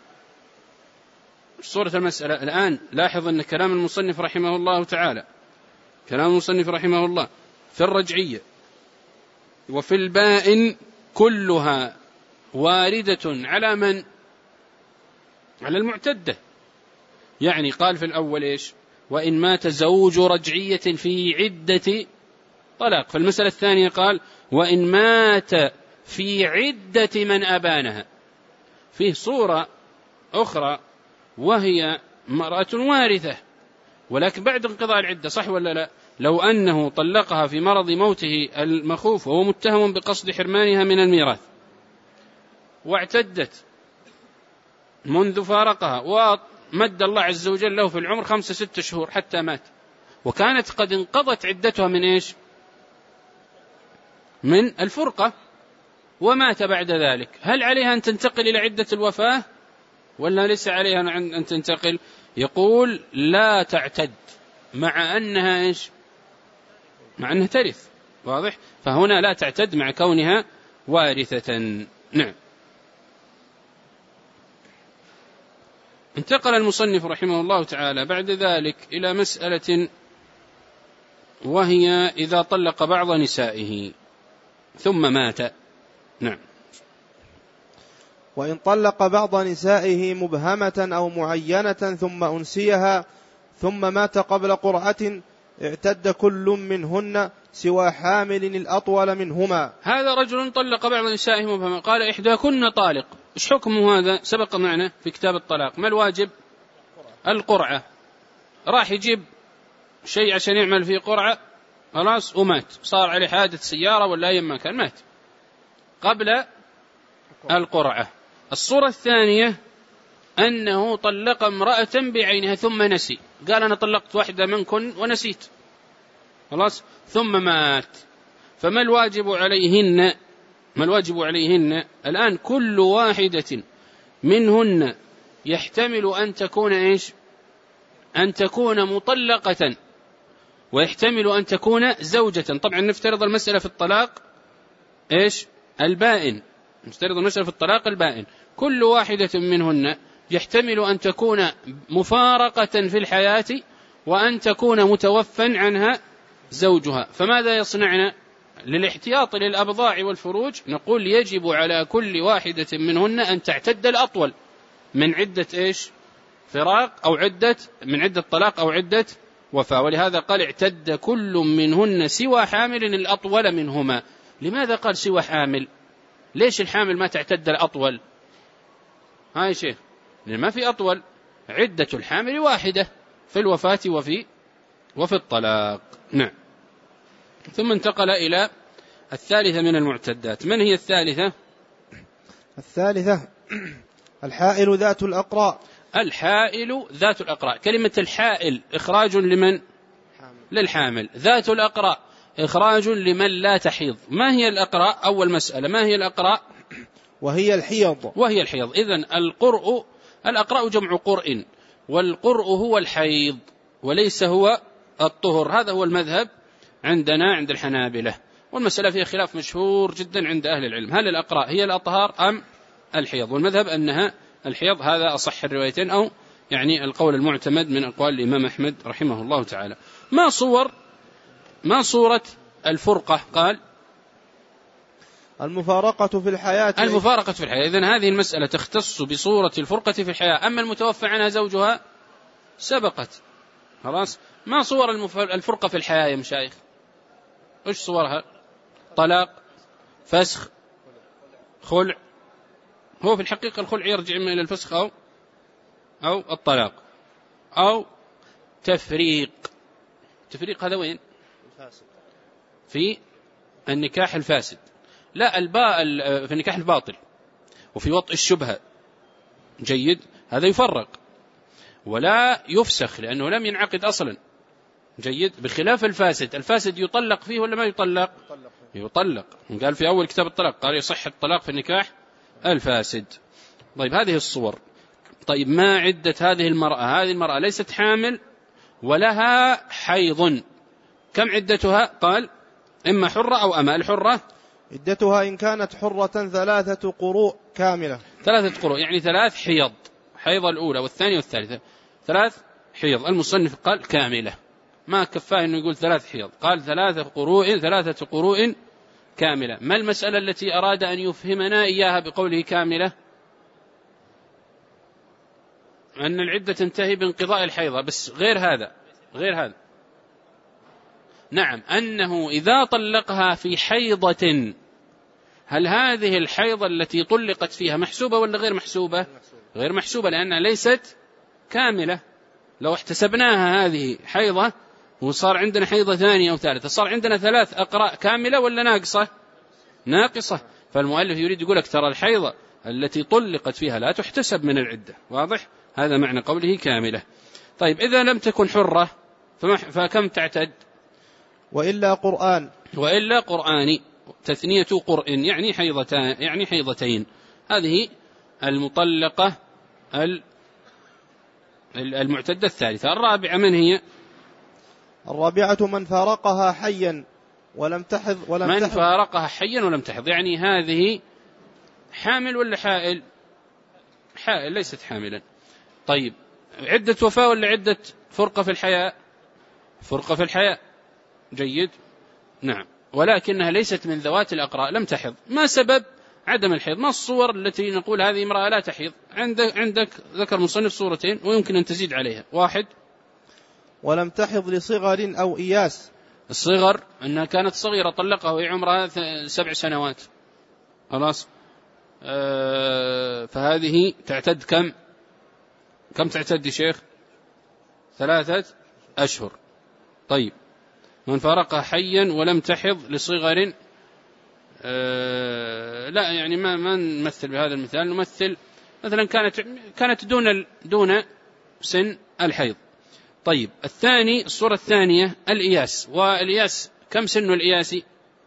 صورة المسألة الآن لاحظ أن كلام المصنف رحمه الله تعالى، كلام المصنف رحمه الله في الرجعية وفي البائن كلها واردة على من؟ على المعتدة. يعني قال في الأول إيش؟ وإن مات زوج رجعية في عدة طلاق. فالمسألة الثانية قال وإن مات في عدة من أبانها. فيه صورة أخرى وهي امرأة وارثة ولكن بعد انقضاء العدة، صح ولا لا؟ لو أنه طلقها في مرض موته المخوف وهو متهم بقصد حرمانها من الميراث، واعتدت منذ فارقها ومد الله عز وجل له في العمر 5-6 شهور حتى مات، وكانت قد انقضت عدتها من إيش؟ من الفرقة، ومات بعد ذلك، هل عليها أن تنتقل إلى عدة الوفاة ولا ليس عليها أن تنتقل؟ يقول لا تعتد، مع أنها إيش؟ مع أنها ترث، واضح؟ فهنا لا تعتد مع كونها وارثة. نعم. انتقل المصنف رحمه الله تعالى بعد ذلك إلى مسألة وهي إذا طلق بعض نسائه ثم مات. نعم.
وإن طلق بعض نسائه مبهمة أو معينة ثم أنسيها ثم مات قبل قرعة اعتد كل منهن سوى حامل الأطول منهما.
هذا رجل طلق بعض نسائه مبهمة، قال إحداكن طالق، إيش حكمه هذا؟ سبق معنا في كتاب الطلاق. ما الواجب؟ القرعة. راح يجيب شيء عشان يعمل فيه قرعة، خلاص ومات، صار عليه حادث سيارة ولا أي ما كان، مات قبل القرعة. الصورة الثانية أنه طلق امرأة بعينها ثم نسي، قال أنا طلقت واحدة منكن ونسيت، خلاص، ثم مات. فما الواجب عليهن؟ ما الواجب عليهن الآن؟ كل واحدة منهن يحتمل أن تكون إيش؟ أن تكون مطلقة، ويحتمل أن تكون زوجة. طبعا نفترض المسألة في الطلاق إيش؟ البائن، نفترض المسألة في الطلاق البائن. كل واحدة منهن يحتمل أن تكون مفارقة في الحياة وأن تكون متوفى عنها زوجها. فماذا يصنعن؟ للاحتياط للأبضاع والفروج نقول يجب على كل واحدة منهن أن تعتد الأطول من عدة إيش؟ فراق، أو من عدة طلاق أو عدة وفاة. ولهذا قال اعتد كل منهن سوى حامل الأطول منهما. لماذا قال سوى حامل؟ ليش الحامل ما تعتد الأطول؟ هاي شيء، لأن ما في أطول، عدة الحامل واحدة في الوفاة وفي الطلاق. نعم. ثم انتقل إلى الثالثة من المعتدات. من هي الثالثة؟
الثالثة الحائل ذات الأقراء.
الحائل ذات الأقراء. كلمة الحائل إخراج لمن؟ للحامل. ذات الأقراء إخراج لمن لا تحيض. ما هي الأقراء؟ أول مسألة، ما هي الأقراء؟
وهي الحيض.
وهي الحيض. إذن الأقراء جمع قرء، والقرء هو الحيض وليس هو الطهر. هذا هو المذهب عندنا عند الحنابلة، والمسألة فيها خلاف مشهور جدا عند أهل العلم، هل الأقراء هي الأطهار أم الحيض؟ والمذهب أنها الحيض، هذا أصح الروايتين، أو يعني القول المعتمد من أقوال الإمام أحمد رحمه الله تعالى. ما صورة الفرقة؟ قال
المفارقة في الحياة.
المفارقة في الحياة. إذن هذه المسألة تختص بصورة الفرقة في الحياة، أما المتوفى عنها زوجها سبقت، خلاص. ما صور الفرقة في الحياة يا مشايخ؟ إيش صورها؟ طلاق، فسخ، خلع. هو في الحقيقة الخلع يرجع إما إلى الفسخ أو الطلاق أو تفريق. هذا وين؟ في النكاح الفاسد، لا في النكاح الباطل وفي وطء الشبهة. جيد، هذا يفرق ولا يفسخ لأنه لم ينعقد أصلا. جيد، بخلاف الفاسد يطلق فيه ولا ما يطلق؟ يطلق. قال في أول كتاب الطلاق قال يصح الطلاق في النكاح الفاسد. طيب هذه الصور. طيب ما عدة هذه المرأة؟ هذه المرأة ليست حامل ولها حيض، كم عدتها؟ قال إما حرة أو أما. الحرة
عدتها إن كانت حرة 3 قروء كاملة.
3 قروء يعني 3 حيض، حيضة الأولى والثانية والثالثة 3 حيض. المصنف قال كاملة، ما كفاه أنه يقول 3 حيض، قال 3 قروء كاملة. ما المسألة التي أراد أن يفهمنا إياها بقوله كاملة؟ أن العدة تنتهي بانقضاء الحيضة، بس غير هذا غير هذا. نعم، أنه إذا طلقها في حيضة، هل هذه الحيضة التي طلقت فيها محسوبة ولا غير محسوبة؟ غير محسوبة، لأنها ليست كاملة. لو احتسبناها هذه حيضة وصار عندنا حيضة ثانية أو ثالثة، صار عندنا 3 أقراء كاملة ولا ناقصة؟ ناقصة. فالمؤلف يريد يقول لك ترى الحيضة التي طلقت فيها لا تحتسب من العدة. واضح؟ هذا معنى قوله كاملة. طيب إذا لم تكن حرة فكم تعتد؟
وإلا قرآن.
وإلا قرآني، تثنية قرء يعني حيضتان، يعني حيضتين. هذه المطلقة المعتدة الثالثة. الرابعة من هي؟
الرابعة من فارقها حيا ولم تحض.
من فارقها حيا ولم تحض، يعني هذه حامل ولا حائل؟ حائل، ليست حاملا. طيب عدة وفاة ولا عدة فرقة في الحياة؟ فرقة في الحياة. جيد. نعم، ولكنها ليست من ذوات الأقراء، لم تحض. ما سبب عدم الحيض؟ ما الصور التي نقول هذه امرأة لا تحيض؟ عندك ذكر مصنف صورتين ويمكن أن تزيد عليها. 1
ولم تحض لصغر أو إياس.
الصغر أنها كانت صغيرة طلقها وهي عمرها 7 سنوات، خلاص. فهذه تعتد كم تعتد يا شيخ؟ 3 أشهر. طيب من فارقها حيا ولم تحض لصغر، لا يعني ما نمثل بهذا المثال، نمثل مثلا كانت دون سن الحيض. طيب الثاني، الصورة الثانية الإياس. والإياس كم سن الإياسي؟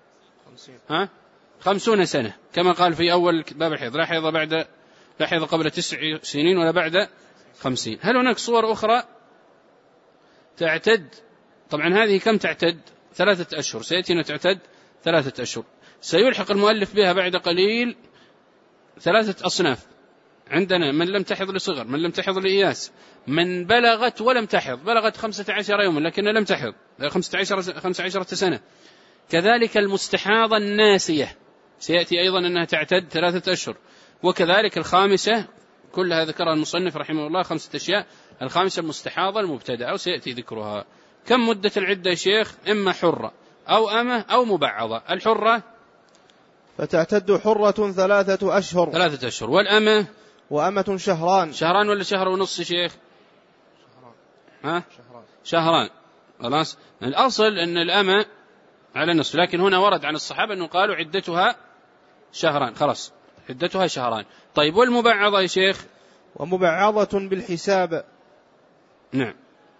50 سنة، كما قال في أول باب الحيض: لا حيض قبل 9 سنين ولا بعد 50. هل هناك صور أخرى تعتد؟ طبعا هذه كم تعتد؟ 3 أشهر، سيأتينا تعتد 3 أشهر. سيلحق المؤلف بها بعد قليل 3 أصناف. عندنا من لم تحض لصغر، من لم تحض لإياس، من بلغت ولم تحض، بلغت 15 يوما لكن لم تحض 15 سنة. كذلك المستحاضة الناسية سيأتي أيضا أنها تعتد 3 أشهر. وكذلك الخامسة، كلها ذكرها المصنف رحمه الله 5 أشياء. الخامسة المستحاضة المبتدأة وسيأتي ذكرها. كم مدة العدة يا شيخ؟ إما حرة أو أمة أو مبعضة. الحرة
فتعتد حرة 3 أشهر.
3 أشهر. والأمة؟
وأمة شهران.
شهران ولا شهر ونص يا شيخ؟ شهران. خلاص. الأصل أن الأمة على نصف، لكن هنا ورد عن الصحابة أنه قالوا عدتها شهران، خلاص عدتها شهران. طيب والمبعضة يا شيخ؟
ومبعضة بالحساب.
نعم،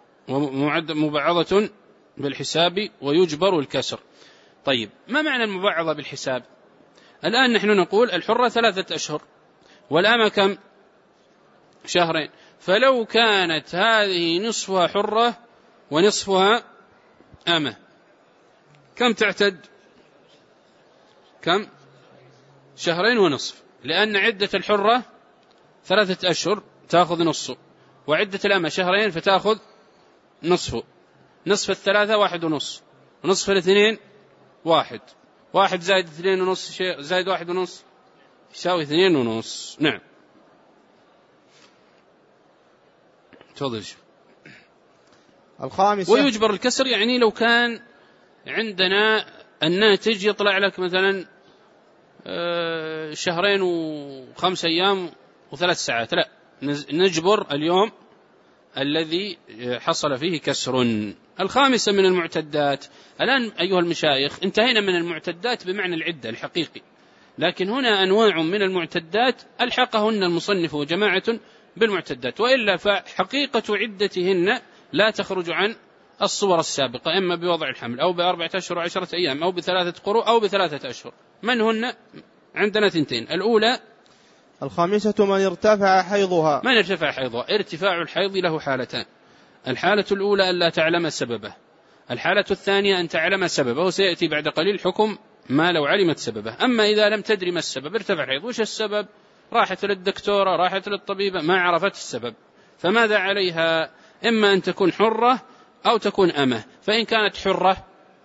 مبعضة بالحساب ويجبر الكسر. طيب ما معنى المبعضة بالحساب؟ الآن نحن نقول الحرة 3 أشهر والأمة كم؟ شهرين. فلو كانت هذه نصفها حرة ونصفها أمة كم تعتد؟ كم؟ 2 ونصف، لأن عدة الحرة 3 أشهر تأخذ نصه، وعدة الأمة 2 فتأخذ نصفه. نصف 3 1 ونصف، ونصف 2 1. 1 زائد 2 ونصف زائد 1 ونصف يساوي 2 ونصف. نعم تفضل.
الخامسة
ويجبر الكسر، يعني لو كان عندنا الناتج يطلع لك مثلا 2 و5 أيام و3 ساعات، لا نجبر اليوم الذي حصل فيه كسر. الخامسة من المعتدات. الآن أيها المشايخ انتهينا من المعتدات بمعنى العدة الحقيقي، لكن هنا أنواع من المعتدات ألحقهن المصنف جماعة بالمعتدات، وإلا فحقيقة عدتهن لا تخرج عن الصور السابقة، إما بوضع الحمل أو ب4 أشهر و10 أيام أو ب3 قروء أو ب3 أشهر. من هن؟ عندنا 2. الأولى
الخامسة من ارتفع حيضها.
من ارتفع حيضها. ارتفاع الحيض له حالتان: الحالة الأولى أن لا تعلم سببه، الحالة الثانية أن تعلم سببه. سيأتي بعد قليل حكم ما لو علمت سببه. أما إذا لم تدري ما السبب، ارتفع الحيض، وش السبب؟ راحت للدكتورة، راحت للطبيبة، ما عرفت السبب، فماذا عليها؟ إما أن تكون حرة أو تكون أمة. فإن كانت حرة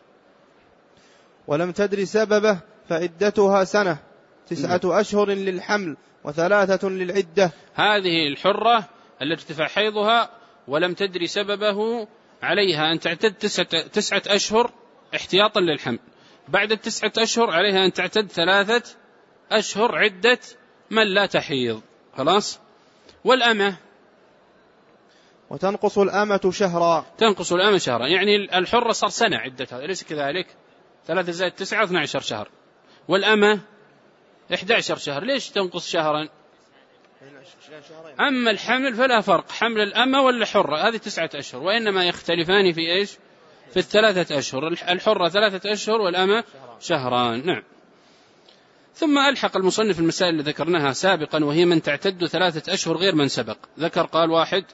ولم تدري سببه فعدتها 1 9 أشهر للحمل و3 للعدة.
هذه الحرة التي ارتفع حيضها ولم تدري سببه عليها أن تعتد 9 أشهر احتياطا للحمل. بعد 9 أشهر عليها أن تعتد 3 أشهر عدة من لا تحيض. خلاص. والأمة
وتنقص الأمة شهرا.
تنقص الأمة شهرا، يعني الحرة صار سنة عدتها، أليس كذلك؟ 3 زائد 9 12 شهر. والأمة 11 شهر. ليش تنقص شهرا؟ أما الحمل فلا فرق، حمل الأمة ولا حرة هذه 9 أشهر، وإنما يختلفان في إيش؟ في 3 أشهر. الحرة 3 أشهر والأمة شهران. نعم. ثم ألحق المصنف المسائل اللي ذكرناها سابقا، وهي من تعتد 3 أشهر غير من سبق. ذكر قال 1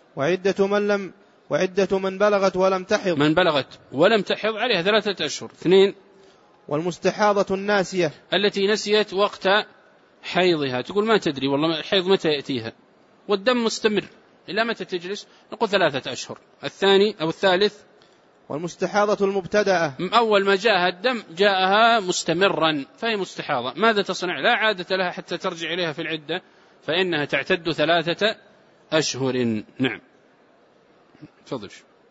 وعدة من بلغت ولم تحض.
من بلغت ولم تحض عليها 3 أشهر. 2
والمستحاضة الناسية التي
نسيت وقت حيضها، تقول ما تدري والله الحيض متى يأتيها والدم مستمر إلا متى تجلس، نقول 3 أشهر. الثاني أو الثالث
والمستحاضة المبتدأة،
أول ما جاءها الدم جاءها مستمرا فهي مستحاضة، ماذا تصنع؟ لا عادة لها حتى ترجع إليها في العدة، فإنها تعتد 3 أشهر. نعم. تفضل.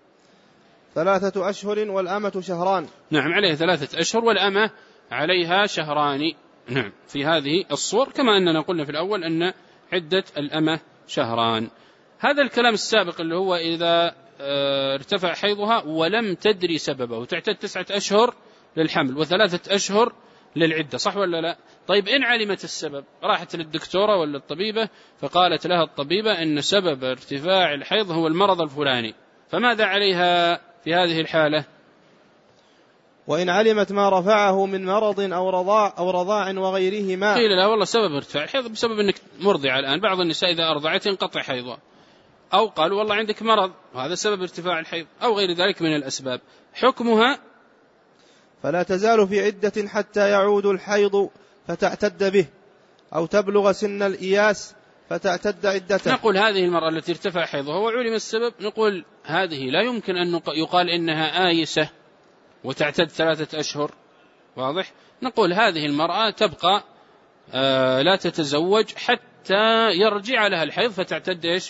3 أشهر والأمة شهران.
نعم، عليها 3 أشهر والأمة عليها شهران. نعم، في هذه الصور، كما أننا قلنا في الأول أن عدة الأمة شهران. هذا الكلام السابق اللي هو إذا ارتفع حيضها ولم تدري سببه تعتد 9 أشهر للحمل و3 أشهر للعدة، صح ولا لا؟ طيب إن علمت السبب، راحت للدكتورة ولا الطبيبة فقالت لها الطبيبة أن سبب ارتفاع الحيض هو المرض الفلاني، فماذا عليها في هذه الحالة؟
وإن علمت ما رفعه من مرض أو رضاع وغيرهما،
قيل لا والله سبب ارتفاع الحيض بسبب أنك مرضعة الآن، بعض النساء إذا أرضعت ينقطع حيضها، أو قالوا والله عندك مرض وهذا سبب ارتفاع الحيض، أو غير ذلك من الأسباب. حكمها
فلا تزال في عدة حتى يعود الحيض فتعتد به، أو تبلغ سن الإياس فتعتد عدته.
نقول هذه المرأة التي ارتفع حيضها وعلم السبب، نقول هذه لا يمكن أن يقال إنها آيسة وتعتد 3 أشهر، واضح؟ نقول هذه المرأة تبقى لا تتزوج حتى يرجع لها الحيض فتعتد إيش؟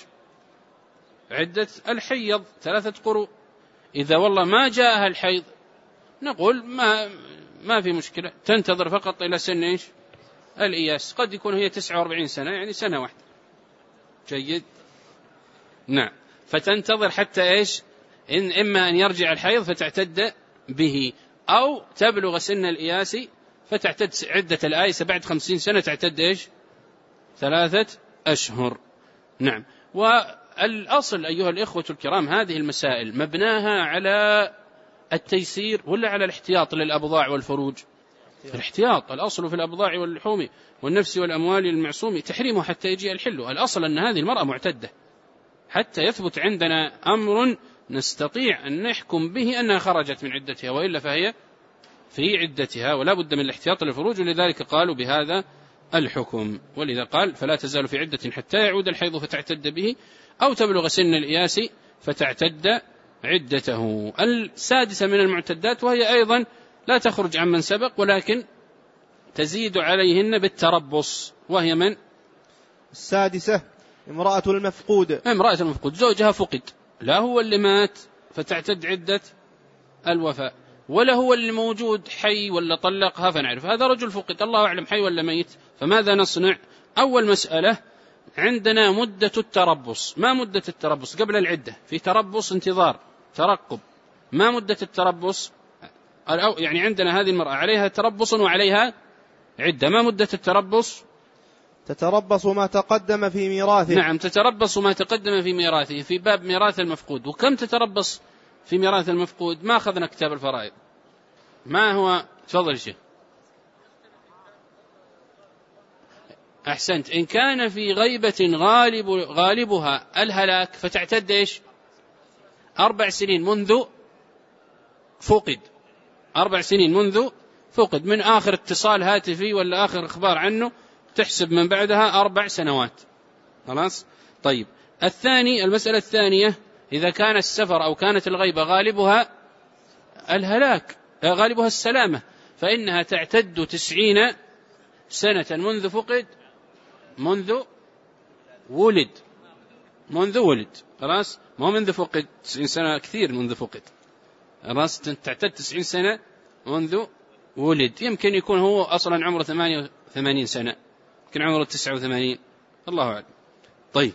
عدة الحيض 3 قروء. إذا والله ما جاءها الحيض نقول ما في مشكلة، تنتظر فقط إلى سن إيش؟ الإياس، قد يكون هي 49 سنة، يعني سنة واحدة. جيد. نعم، فتنتظر حتى إيش؟ إما أن يرجع الحيض فتعتد به، أو تبلغ سن الإياس فتعتد عدة الآيسة بعد 50 سنة تعتد إيش؟ 3 أشهر. نعم. والأصل أيها الإخوة الكرام هذه المسائل مبناها على التيسير ولا على الاحتياط للأبضاع والفروج؟ الاحتياط. الأصل في الأبضاع واللحوم والنفس والأموال المعصوم تحريمه حتى يجي الحل. الأصل أن هذه المرأة معتدة حتى يثبت عندنا أمر نستطيع أن نحكم به أنها خرجت من عدتها، وإلا فهي في عدتها ولا بد من الاحتياط للفروج، ولذلك قالوا بهذا الحكم. ولذا قال فلا تزال في عدة حتى يعود الحيض فتعتد به، أو تبلغ سن الإياس فتعتد عدته. السادسة من المعتدات، وهي أيضا لا تخرج عن من سبق ولكن تزيد عليهن بالتربص، وهي من؟
السادسة امرأة المفقود.
امرأة المفقود، زوجها فقد، لا هو اللي مات فتعتد عدة الوفاء، ولا هو اللي موجود حي ولا طلقها فنعرف هذا رجل فقد، الله أعلم حي ولا ميت. فماذا نصنع؟ أول مسألة عندنا مدة التربص. ما مدة التربص قبل العدة؟ في تربص انتظار ترقب. ما مدة التربص؟ يعني عندنا هذه المرأة عليها تربص وعليها عدة، ما مدة التربص؟
تتربص ما تقدم في ميراثه.
نعم، تتربص ما تقدم في ميراثه في باب ميراث المفقود. وكم تتربص في ميراث المفقود؟ ما أخذنا كتاب الفرائض، ما هو؟ تفضل شيخ. أحسنت. إن كان في غيبة غالبها الهلاك فتعتد إيش؟ 4 سنين منذ فقد، 4 سنين منذ فقد، من آخر اتصال هاتفي ولا آخر إخبار عنه تحسب من بعدها 4 سنوات. خلاص. طيب الثاني، المسألة الثانية، إذا كان السفر أو كانت الغيبة غالبها الهلاك غالبها السلامة فإنها تعتد 90 سنة منذ فقد منذ ولد. منذ ولد، خلاص، ما منذ فقد. 90 سنة كثير منذ فقد، خلاص تعتد 90 سنة منذ ولد. يمكن يكون هو أصلا عمره 88 سنة، يمكن عمره 89، الله أعلم. طيب،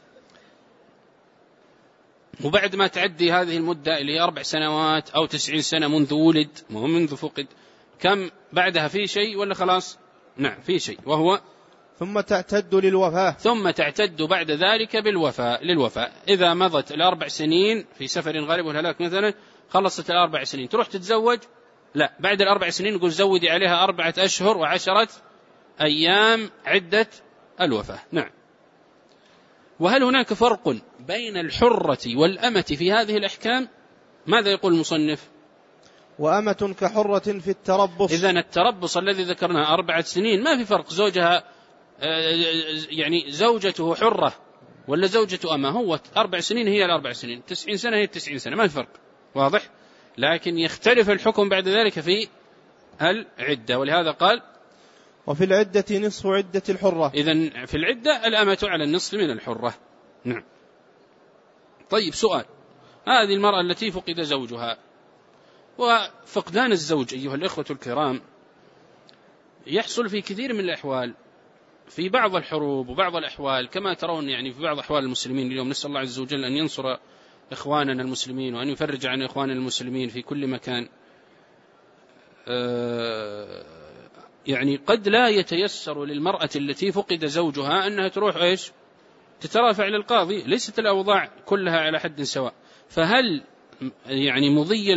وبعد ما تعدي هذه المدة اللي هي 4 سنوات أو 90 سنة منذ ولد، ما هو منذ فقد، كم بعدها في شيء ولا خلاص؟ نعم في شيء، وهو
ثم تعتد للوفاة.
ثم تعتد بعد ذلك للوفاة. إذا مضت 4 سنين في سفر غالب والهلاك مثلا، خلصت 4 سنين، تروح تتزوج؟ لا، بعد 4 سنين نقول زودي عليها 4 أشهر و10 أيام عدة الوفاة. نعم. وهل هناك فرق بين الحرة والأمة في هذه الأحكام؟ ماذا يقول المصنف؟
وأمة كحرة في التربص.
إذن التربص الذي ذكرناه 4 سنين ما في فرق، زوجها يعني زوجته حرة ولا زوجته أمة، هو 4 سنين هي 4 سنين، 90 سنة هي 90 سنة، ما في فرق، واضح؟ لكن يختلف الحكم بعد ذلك في العدة، ولهذا قال
وفي العدة نصف عدة الحرة.
إذن في العدة الأمة على النصف من الحرة. نعم. طيب، سؤال: هذه المرأة التي فقد زوجها، وفقدان الزوج أيها الإخوة الكرام يحصل في كثير من الأحوال، في بعض الحروب وبعض الأحوال كما ترون، يعني في بعض أحوال المسلمين اليوم. نسأل الله عز وجل أن ينصر إخواننا المسلمين وأن يفرج عن إخواننا المسلمين في كل مكان. يعني قد لا يتيسر للمرأة التي فقد زوجها أنها تروح تترافع للقاضي، ليست الأوضاع كلها على حد سواء. فهل يعني مضي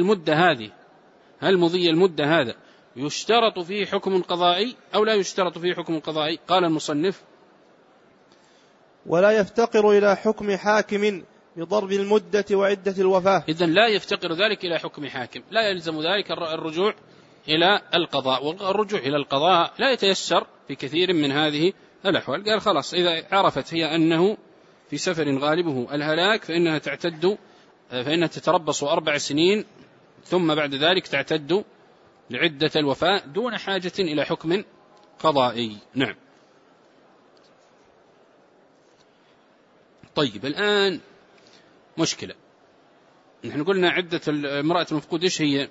المدة هذا يشترط فيه حكم قضائي أو لا يشترط فيه حكم قضائي؟ قال المصنف:
ولا يفتقر إلى حكم حاكم بضرب المدة وعدة الوفاة.
إذن لا يفتقر ذلك إلى حكم حاكم، لا يلزم ذلك الرجوع إلى القضاء، والرجوع إلى القضاء لا يتيسر في كثير من هذه الأحوال. قال خلاص، إذا عرفت هي أنه في سفر غالبه الهلاك فإنها تتربص 4 سنين، ثم بعد ذلك تعتد لعدة الوفاة دون حاجة إلى حكم قضائي. نعم. طيب، الآن مشكلة، نحن قلنا عدة المرأة المفقود إيش هي؟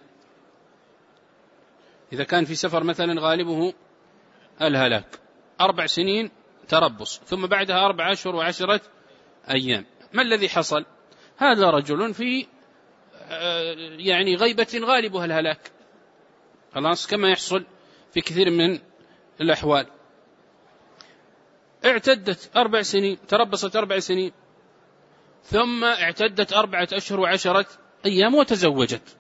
إذا كان في سفر مثلا غالبه الهلاك 4 سنين تربص، ثم بعدها 4 أشهر و10 أيام، ما الذي حصل؟ هذا رجل في يعني غيبة غالبها الهلاك، خلاص، كما يحصل في كثير من الأحوال. اعتدت 4 سنين، تربصت 4 سنين، ثم اعتدت 4 أشهر و10 أيام وتزوجت.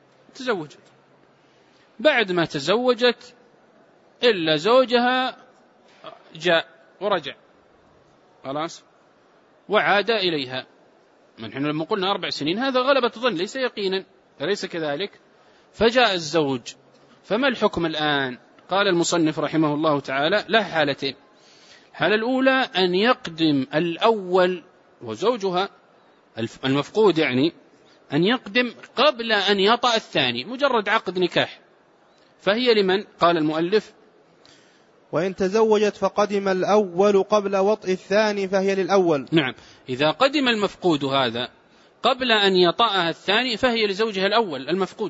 بعد ما تزوجت إلا زوجها جاء ورجع، خلاص، وعاد إليها. نحن لما قلنا 4 سنين هذا غلبة ظن، ليس يقينا، أليس كذلك؟ فجاء الزوج، فما الحكم الآن؟ قال المصنف رحمه الله تعالى: له حالتين. الحالة الأولى أن يقدم الأول وزوجها المفقود، يعني أن يقدم قبل أن يطأ الثاني، مجرد عقد نكاح، فهي لمن؟ قال المؤلف:
وإن تزوجت فقدم الأول قبل وطئ الثاني فهي للأول.
نعم، إذا قدم المفقود هذا قبل أن يطأها الثاني فهي لزوجها الأول المفقود.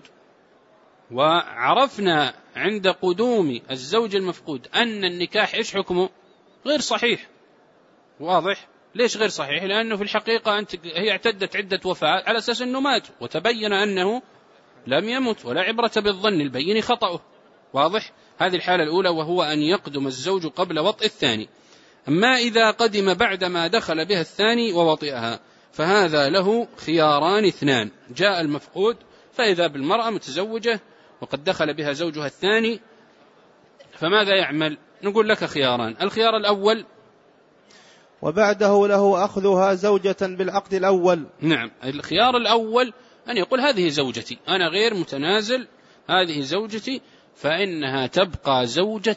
وعرفنا عند قدوم الزوج المفقود أن النكاح إيش حكمه؟ غير صحيح، واضح؟ ليش غير صحيح؟ لأنه في الحقيقة هي اعتدت عدة وفاة على أساس أنه مات، وتبين أنه لم يمت، ولا عبرة بالظن، البين خطأه، واضح؟ هذه الحالة الأولى، وهو أن يقدم الزوج قبل وطئ الثاني. أما إذا قدم بعدما دخل بها الثاني ووطئها فهذا له خياران 2. جاء المفقود فإذا بالمرأة متزوجة وقد دخل بها زوجها الثاني، فماذا يعمل؟ نقول لك خياران. الخيار الأول:
وبعده له أخذها زوجة بالعقد الأول.
نعم، الخيار الأول أن يقول: هذه زوجتي، أنا غير متنازل، هذه زوجتي، فإنها تبقى زوجة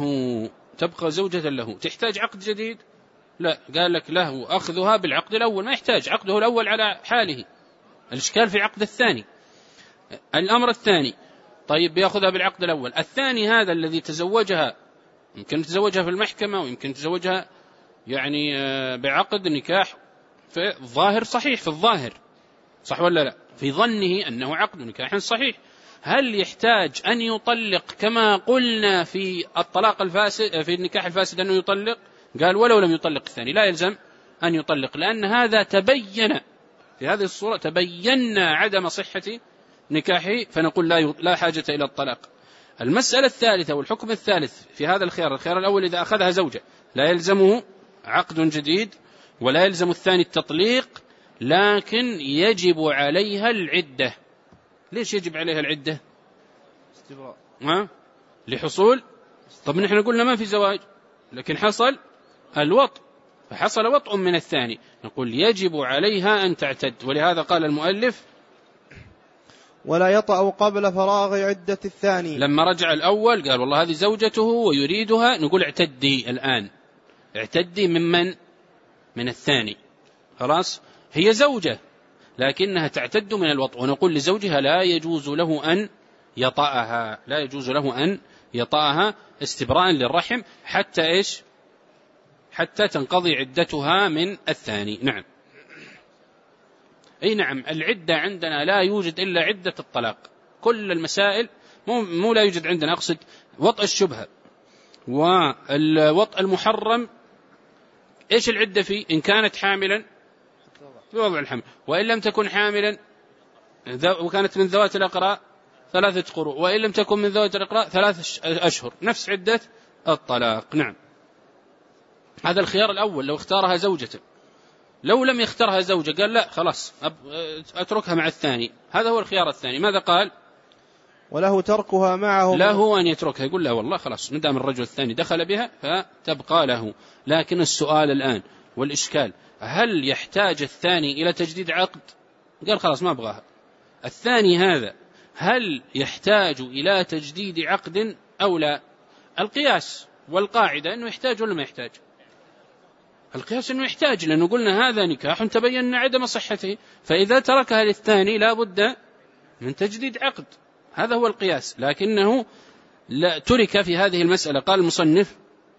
له. تحتاج عقد جديد؟ لا، قال لك له أخذها بالعقد الأول، ما يحتاج عقده الأول على حاله، الإشكال في عقد الثاني. الأمر الثاني: طيب بيأخذها بالعقد الأول، الثاني هذا الذي تزوجها يمكن تزوجها في المحكمة، ويمكن تزوجها يعني بعقد نكاح فالظاهر صحيح في الظاهر، صح ولا لا؟ في ظنه أنه عقد نكاح صحيح. هل يحتاج أن يطلق كما قلنا في الطلاق الفاسد في النكاح الفاسد أنه يطلق؟ قال ولو لم يطلق الثاني لا يلزم أن يطلق، لأن هذا تبين في هذه الصورة تبين عدم صحة نكاحه، فنقول لا حاجة إلى الطلاق. المسألة الثالثة والحكم الثالث في هذا الخيار الأول إذا أخذها زوجة لا يلزمه عقد جديد ولا يلزم الثاني التطليق، لكن يجب عليها العدة. ليش يجب عليها العدة؟ لحصول، طب نحن قلنا ما في زواج لكن حصل الوطء، فحصل وطء من الثاني، نقول يجب عليها أن تعتد. ولهذا قال المؤلف
ولا يطأ قبل فراغ عدة الثاني.
لما رجع الأول قال والله هذه زوجته ويريدها، نقول اعتدي الآن، اعتدي من الثاني، خلاص هي زوجة لكنها تعتد من الوطء، ونقول لزوجها لا يجوز له أن يطأها، لا يجوز له أن يطأها استبراء للرحم حتى إيش؟ حتى تنقضي عدتها من الثاني. نعم، أي نعم، العدة عندنا لا يوجد إلا عدة الطلاق، كل المسائل مو لا يوجد عندنا، أقصد وطء الشبهة والوطء المحرم إيش العدة فيه؟ إن كانت حاملا بوضع الحمل، وإن لم تكن حاملا وكانت من ذوات الأقراء 3 قروء، وإن لم تكن من ذوات الأقراء 3 أشهر، نفس عدة الطلاق. نعم، هذا الخيار الأول لو اختارها زوجته. لو لم يختارها زوجة قال لا خلاص أتركها مع الثاني، هذا هو الخيار الثاني. ماذا قال؟
وله تركها معه،
له أن يتركها، يقول لا والله خلاص ندام الرجل الثاني دخل بها فتبقى له. لكن السؤال الآن والإشكال، هل يحتاج الثاني إلى تجديد عقد؟ قال خلاص ما أبغاها. الثاني هذا هل يحتاج إلى تجديد عقد أو لا؟ القياس والقاعدة أنه يحتاج ولا ما يحتاج؟ القياس أنه يحتاج، لأنه قلنا هذا نكاح تبين عدم صحته، فإذا تركها للثاني لا بد من تجديد عقد، هذا هو القياس. لكنه لا ترك في هذه المسألة. قال المصنف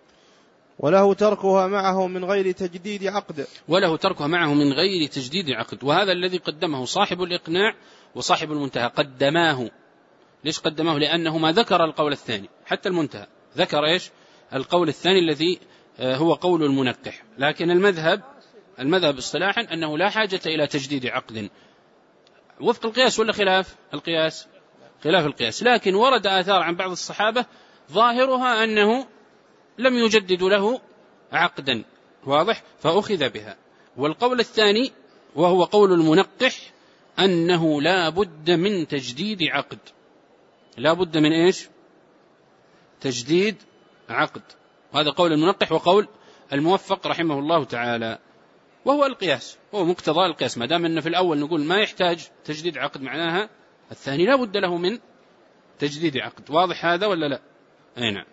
وله تركها معه من غير تجديد عقد،
وله تركها معه من غير تجديد عقد، وهذا الذي قدمه صاحب الإقناع وصاحب المنتهى، قدماه. ليش قدماه؟ لأنه ما ذكر القول الثاني، حتى المنتهى ذكر إيش؟ القول الثاني الذي هو قول المنقح. لكن المذهب اصطلاحا أنه لا حاجة إلى تجديد عقد، وفق القياس ولا خلاف القياس؟ خلاف القياس. لكن ورد آثار عن بعض الصحابة ظاهرها أنه لم يجدد له عقدا، واضح، فأخذ بها. والقول الثاني وهو قول المنقح أنه لا بد من تجديد عقد، لا بد من إيش؟ تجديد عقد. وهذا قول المنقح وقول الموفق رحمه الله تعالى، وهو القياس، هو مقتضى القياس. ما دام أن في الأول نقول ما يحتاج تجديد عقد، معناها الثاني لا بد له من تجديد عقد. واضح هذا ولا لا؟ أي نعم.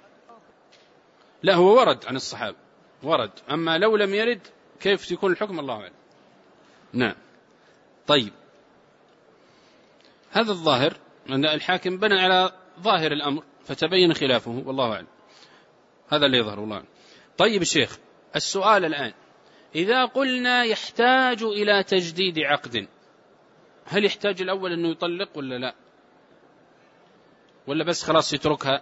لا هو ورد عن الصحابة، ورد، أما لو لم يرد كيف يكون الحكم الله أعلم. نعم. طيب، هذا الظاهر أن الحاكم بنى على ظاهر الأمر فتبين خلافه، والله أعلم، هذا اللي يظهر والله أعلم. طيب الشيخ، السؤال الآن، إذا قلنا يحتاج إلى تجديد عقد، هل يحتاج الأول أنه يطلق ولا لا؟ ولا بس خلاص يتركها؟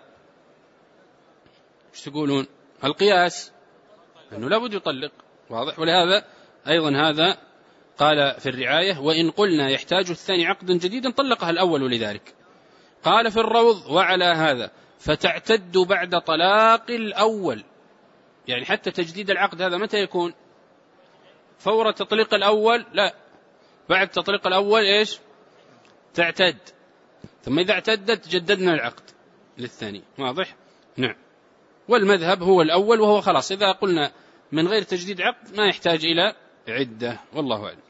ايش تقولون؟ القياس أنه لا بد يطلق، واضح. ولهذا أيضا هذا قال في الرعاية وإن قلنا يحتاج الثاني عقدا جديدا طلقها الأول لذلك. قال في الروض وعلى هذا فتعتد بعد طلاق الأول، يعني حتى تجديد العقد هذا متى يكون؟ فور تطليق الأول؟ لا، بعد تطليق الأول إيش؟ تعتد، ثم إذا اعتدت جددنا العقد للثاني، واضح. نعم. والمذهب هو الأول، وهو خلاص إذا قلنا من غير تجديد عقد ما يحتاج إلى عدة، والله أعلم.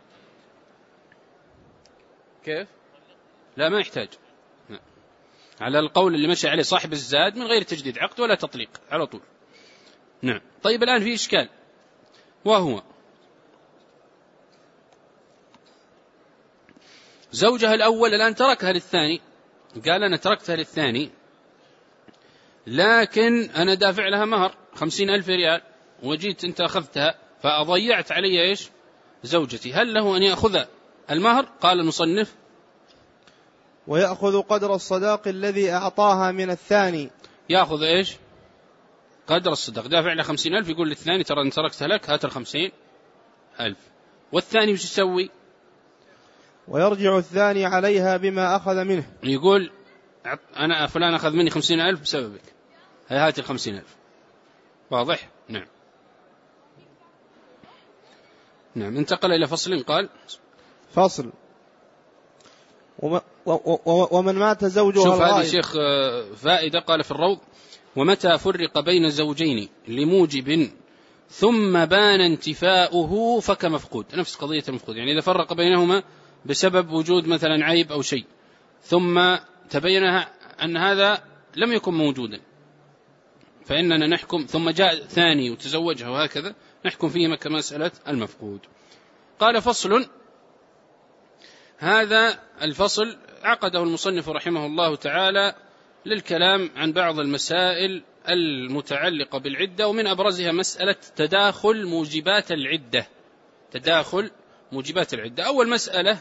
كيف؟ لا ما يحتاج، لا. على القول اللي مشى عليه صاحب الزاد من غير تجديد عقد ولا تطليق على طول. نعم. طيب الآن في إشكال، وهو زوجها الأول الآن تركها للثاني، قال أنا تركتها للثاني لكن أنا دافع لها مهر 50,000 ريال، وجيت أنت أخذتها فأضيعت علي إيش؟ زوجتي، هل له أن يأخذ المهر؟ قال المصنف
ويأخذ قدر الصداق الذي أعطاها من الثاني.
يأخذ إيش؟ قدر الصداق. دافع له 50,000، يقول للثاني ترى أن تركتها لك، هات 50,000. والثاني وش يسوي؟
ويرجع الثاني عليها بما أخذ منه،
يقول أنا فلان أخذ مني 50,000 بسببك، هات 50,000. واضح؟ نعم. نعم. انتقل إلى فصل. قال
فصل ومن مات زوجها
شوف
الغائب.
هذه شيخ فائدة. قال في الروض: ومتى فرق بين زوجين لموجب ثم بان انتفاؤه فكمفقود. نفس قضية المفقود، يعني إذا فرق بينهما بسبب وجود مثلا عيب أو شيء ثم تبين أن هذا لم يكن موجودا، فإننا نحكم، ثم جاء ثاني وتزوجها وهكذا، نحكم فيهما كمسألة المفقود. قال: فصل. هذا الفصل عقده المصنف رحمه الله تعالى للكلام عن بعض المسائل المتعلقة بالعدة، ومن أبرزها مسألة تداخل موجبات العدة. تداخل موجبات العدة. أول مسألة: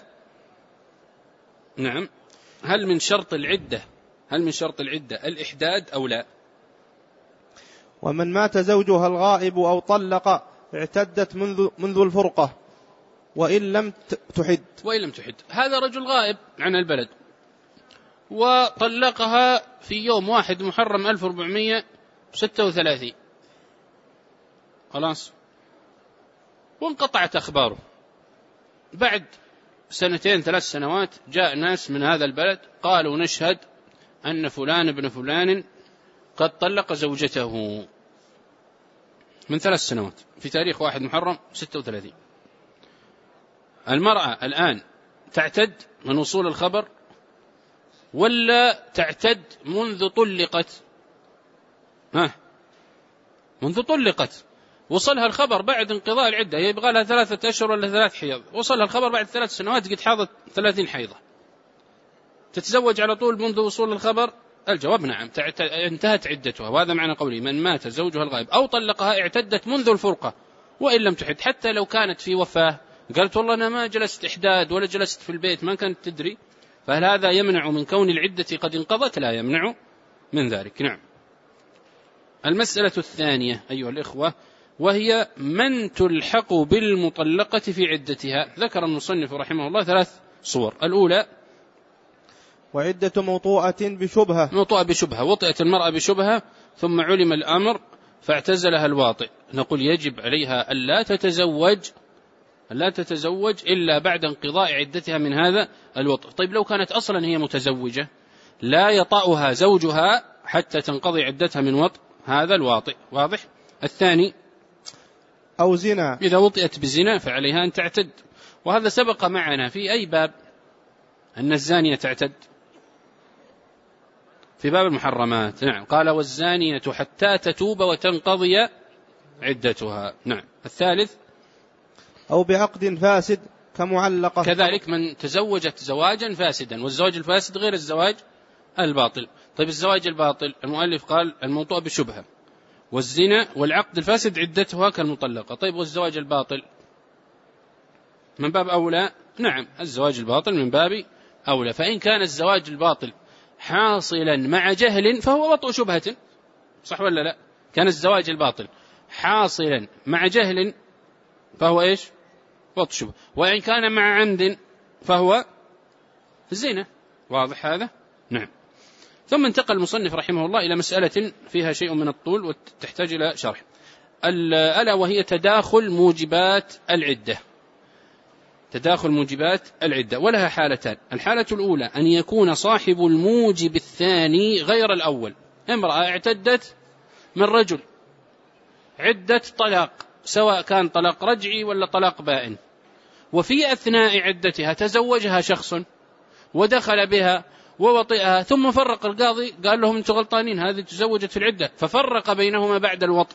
نعم، هل من شرط العدة الإحداد أو لا؟
ومن مات زوجها الغائب أو طلق اعتدت منذ الفرقة وإن لم تحد.
هذا رجل غائب عن البلد وطلقها في يوم 1 محرم 1436، خلاص، وانقطعت أخباره. بعد 2 3 سنوات جاء ناس من هذا البلد قالوا: نشهد أن فلان ابن فلان قد طلق زوجته من 3 سنوات في تاريخ 1 محرم 36. المرأة الآن تعتد من وصول الخبر ولا تعتد منذ طلقت؟ منذ طلقت. وصلها الخبر بعد انقضاء العدة، يبغى لها 3 أشهر ولا 3 حيض، وصلها الخبر بعد 3 سنوات قد حاضت 30 حيضة، تتزوج على طول منذ وصول الخبر؟ الجواب نعم، انتهت عدتها. وهذا معنى قولي: من مات زوجها الغائب أو طلقها اعتدت منذ الفرقة وإن لم تحد. حتى لو كانت في وفاة قالت: والله أنا ما جلست إحداد ولا جلست في البيت، ما كانت تدري، فهل هذا يمنع من كون العدة قد انقضت؟ لا يمنع من ذلك. نعم. المسألة الثانية أيها الإخوة، وهي من تلحق بالمطلقة في عدتها. ذكر المصنف رحمه الله 3 صور. الأولى:
وعدة موطوءة بشبهة.
وطئت المرأة بشبهة ثم علم الأمر فاعتزلها الواطئ، نقول يجب عليها ألا تتزوج إلا بعد انقضاء عدتها من هذا الوطئ. طيب لو كانت أصلا هي متزوجة لا يطأها زوجها حتى تنقضي عدتها من وطئ هذا الواطئ. واضح؟ الثاني:
أو زنا.
إذا وطئت بزنا فعليها أن تعتد، وهذا سبق معنا في أي باب أن الزانية تعتد؟ في باب المحرمات. نعم. قال: والزانية حتى تتوب وتنقضي عدتها. نعم. الثالث:
أو بعقد فاسد كمعلقة.
كذلك من تزوجت زواجا فاسدا، والزواج الفاسد غير الزواج الباطل. طيب الزواج الباطل المؤلف قال الموطوء بشبهة، والزنا والعقد الفاسد عدتها كالمطلقة. طيب والزواج الباطل من باب أولى؟ نعم، الزواج الباطل من باب أولى. فإن كان الزواج الباطل حاصلا مع جهل فهو وطء شبهة، صح ولا لا؟ كان الزواج الباطل حاصلا مع جهل فهو إيش؟ وطء شبهة. وإن كان مع عمد فهو زنا. واضح هذا؟ نعم. ثم انتقل المصنف رحمه الله إلى مسألة فيها شيء من الطول وتحتاج إلى شرح، ألا وهي تداخل موجبات العدة. تداخل موجبات العدة، ولها حالتان. الحالة الأولى أن يكون صاحب الموجب الثاني غير الأول. امرأة اعتدت من رجل عدة طلاق، سواء كان طلاق رجعي ولا طلاق بائن، وفي أثناء عدتها تزوجها شخص ودخل بها ووطئها، ثم فرق القاضي قال لهم أنتم غلطانين، هذه تزوجت في العدة، ففرق بينهما بعد الوطء.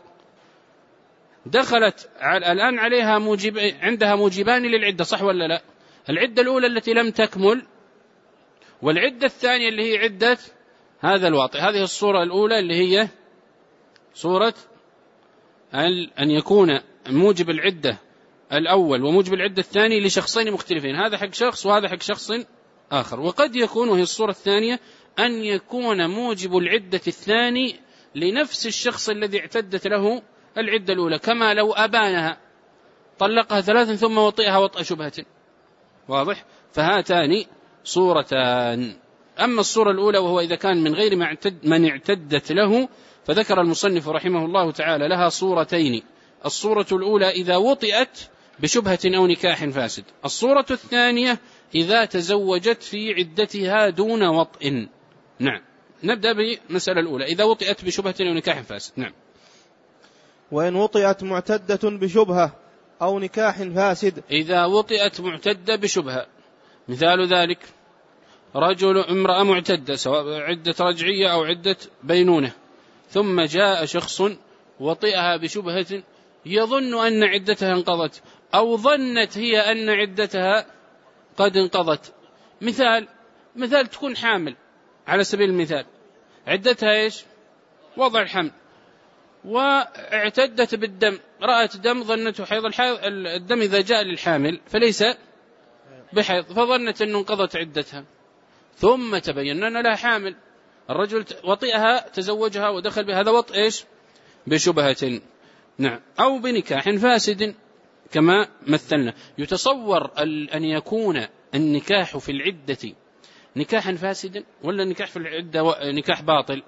دخلت الآن عليها عندها موجبان للعدة، صح ولا لا؟ العدة الأولى التي لم تكمل، والعدة الثانية اللي هي عدة هذا الواطئ. هذه الصورة الأولى اللي هي صورة أن يكون موجب العدة الأول وموجب العدة الثاني لشخصين مختلفين، هذا حق شخص وهذا حق شخص آخر. وقد يكون، وهي الصورة الثانية، أن يكون موجب العدة الثاني لنفس الشخص الذي اعتدت له العدة الأولى، كما لو أبانها طلقها 3 ثم وطئها وطأ شبهة. واضح؟ فهاتان صورتان. أما الصورة الأولى وهو إذا كان من غير من اعتدت له، فذكر المصنف رحمه الله تعالى لها صورتين. الصورة الأولى إذا وطئت بشبهة أو نكاح فاسد. الصورة الثانية إذا تزوجت في عدتها دون وطئ. نعم، نبدأ بالمسألة الأولى، إذا وطئت بشبهة أو نكاح فاسد. نعم.
وإن وطئت معتدة بشبهة أو نكاح فاسد.
إذا وطئت معتدة بشبهة، مثال ذلك امرأة معتدة سواء عدة رجعية أو عدة بينونة، ثم جاء شخص وطئها بشبهة يظن أن عدتها انقضت، أو ظنت هي أن عدتها قد انقضت. مثال تكون حامل على سبيل المثال، عدتها إيش؟ وضع الحمل، واعتدت بالدم، رأت دم ظنته حيض. الدم إذا جاء للحامل فليس بحيض، فظنت أنه انقضت عدتها، ثم تبين أن لها حامل. الرجل وطئها تزوجها ودخل بهذا وطئ إيش؟ بشبهة. نعم. أو بنكاح فاسد كما مثلنا. يتصور أن يكون النكاح في العدة نكاحا فاسدا ولا النكاح في العدة نكاح باطل؟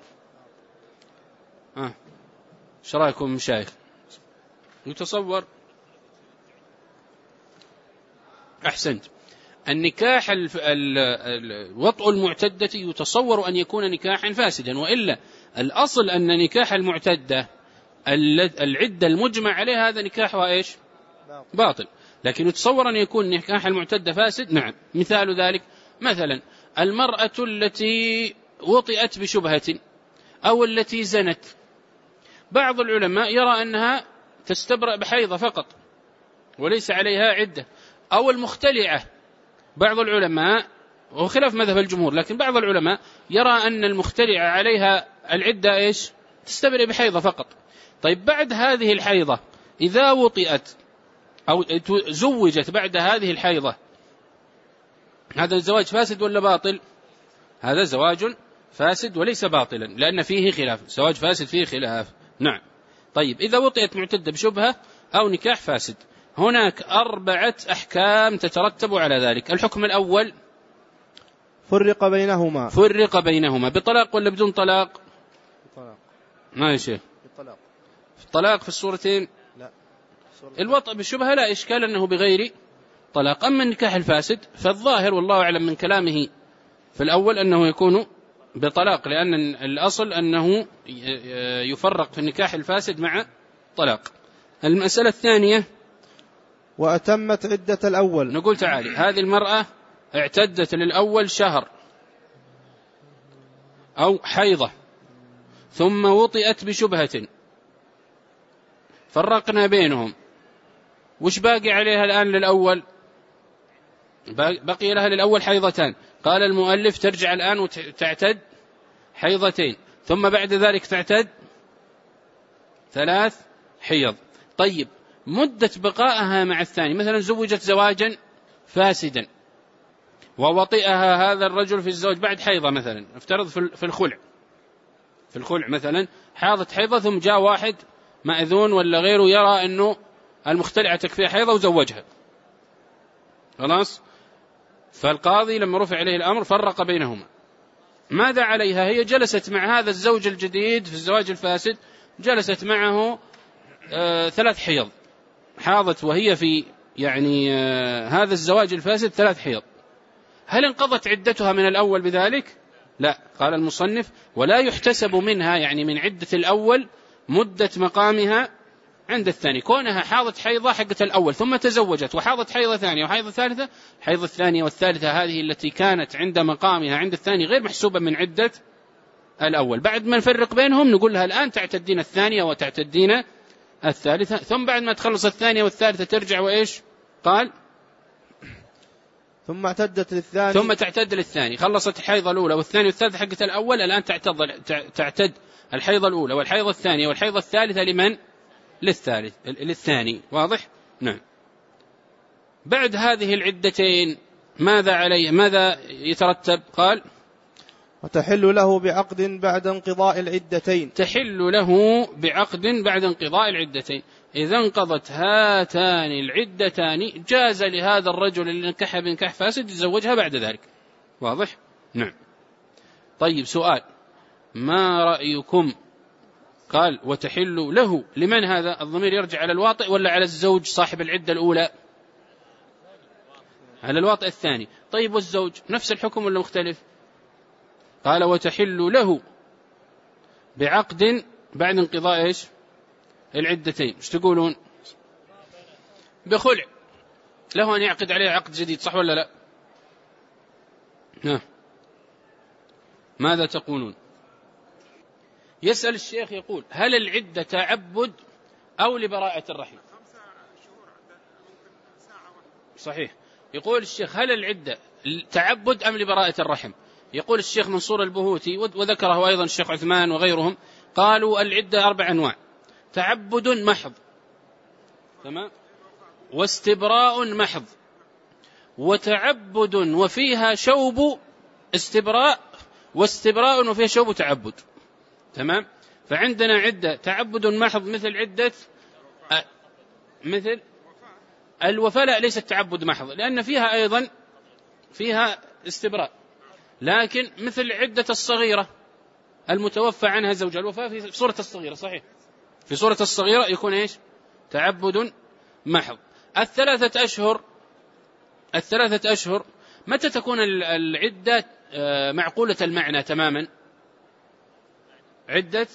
ايش رايكم مشايخ؟ يتصور أحسنت. النكاح وطء المعتدة يتصور أن يكون نكاحا فاسدا، وإلا الأصل أن نكاح المعتدة العدة المجمع عليها هذا نكاحها إيش؟ باطل. لكن يتصور أن يكون نكاح المعتدة فاسد. نعم. مثال ذلك مثلا المرأة التي وطئت بشبهة أو التي زنت، بعض العلماء يرى أنها تستبرأ بحيضة فقط وليس عليها عدة. أو المختلعة، بعض العلماء وخلاف مذهب الجمهور، لكن بعض العلماء يرى أن المختلعة عليها العدة إيش؟ تستبرأ بحيضة فقط. طيب بعد هذه الحيضة إذا وطئت أو زوجت بعد هذه الحيضة، هذا الزواج فاسد ولا باطل؟ هذا زواج فاسد وليس باطلا، لأن فيه خلاف. زواج فاسد فيه خلاف. نعم. طيب إذا وطئت معتدة بشبهة أو نكاح فاسد، هناك 4 أحكام تترتب على ذلك. الحكم الأول
فرق بينهما
بطلاق ولا بدون طلاق؟
بطلاق.
ما يا شيخ؟
بطلاق.
الطلاق في الصورتين؟
لا.
الوطء بالشبهة لا إشكال أنه بغير طلاق. أما النكاح الفاسد فالظاهر والله أعلم من كلامه في الأول أنه يكون بطلاق، لأن الأصل أنه يفرق في النكاح الفاسد مع طلاق. المسألة الثانية
وأتمت عدة الأول.
نقول تعالي هذه المرأة اعتدت للأول شهر أو حيضة، ثم وطئت بشبهة، فرقنا بينهم، وش باقي عليها الآن للأول؟ بقي لها للأول حيضتان. قال المؤلف ترجع الآن وتعتد حيضتين، ثم بعد ذلك تعتد 3 حيض. طيب مدة بقائها مع الثاني، مثلا زوجت زواجا فاسدا ووطئها هذا الرجل في الزواج بعد حيضة، مثلا افترض في الخلع مثلا حاضت حيضة، ثم جاء واحد مأذون ولا غيره يرى أنه المختلعة تكفي حيضة وزوجها، خلاص. فالقاضي لما رفع عليه الأمر فرق بينهما. ماذا عليها؟ هي جلست مع هذا الزوج الجديد في الزواج الفاسد، جلست معه 3 حيض، حاضت وهي في هذا الزواج الفاسد 3 حيض. هل انقضت عدتها من الأول بذلك؟ لا. قال المصنف ولا يحتسب منها، من عدة الأول مدة مقامها عند الثاني، كونها حاضت حيضة حقة الأول ثم تزوجت وحاضت حيضة ثانية وحيضة ثالثة، حيضة الثانية والثالثة هذه التي كانت عند مقامها عند الثاني غير محسوبة من عدة الأول. بعد ما نفرق بينهم نقول لها الآن تعتدين الثانية وتعتدين الثالثة، ثم بعد ما تخلص الثانية والثالثة ترجع وإيش؟ قال
ثم اعتدت
ثم تعتد للثاني. خلصت الحيضة الأولى والثانية والثالثة حقة الأول، الآن تعتد الحيضة الأولى والحيضة الثانية والحيضة الثالثة لمن؟ للثاني. واضح؟ نعم. بعد هذه العدتين ماذا يترتب؟ قال
وتحل له بعقد بعد انقضاء العدتين.
تحل له بعقد بعد انقضاء العدتين. إذا انقضت هاتان العدتان جاز لهذا الرجل اللي نكح بنكاح فاسد يتزوجها بعد ذلك. واضح؟ نعم. طيب سؤال، ما رأيكم؟ قال وتحل له، لمن هذا الضمير؟ يرجع على الواطئ ولا على الزوج صاحب العدة الأولى؟ على الواطئ الثاني. طيب والزوج نفس الحكم ولا مختلف؟ قال وتحل له بعقد بعد انقضاء ايش؟ العدتين. ايش تقولون؟ بخلع، له أن يعقد عليه عقد جديد، صح ولا لا؟ ماذا تقولون؟ يسأل الشيخ يقول هل العدة تعبد أو لبراءة الرحم؟ صحيح. يقول الشيخ هل العدة تعبد أم لبراءة الرحم؟ يقول الشيخ منصور البهوتي وذكره أيضا الشيخ عثمان وغيرهم، قالوا العدة 4 أنواع: تعبد محض، تمام، واستبراء محض، وتعبد وفيها شوب استبراء، واستبراء وفيها شوب تعبد. تمام. فعندنا عدة تعبد محض مثل الوفاء، لا ليست تعبد محض لأن فيها أيضا فيها استبراء، لكن مثل عدة الصغيرة المتوفى عنها زوجها، الوفاء في صورة الصغيرة، صحيح، في صورة الصغيرة يكون إيش؟ تعبد محض. 3 أشهر متى تكون العدة معقولة المعنى تماما؟ عدة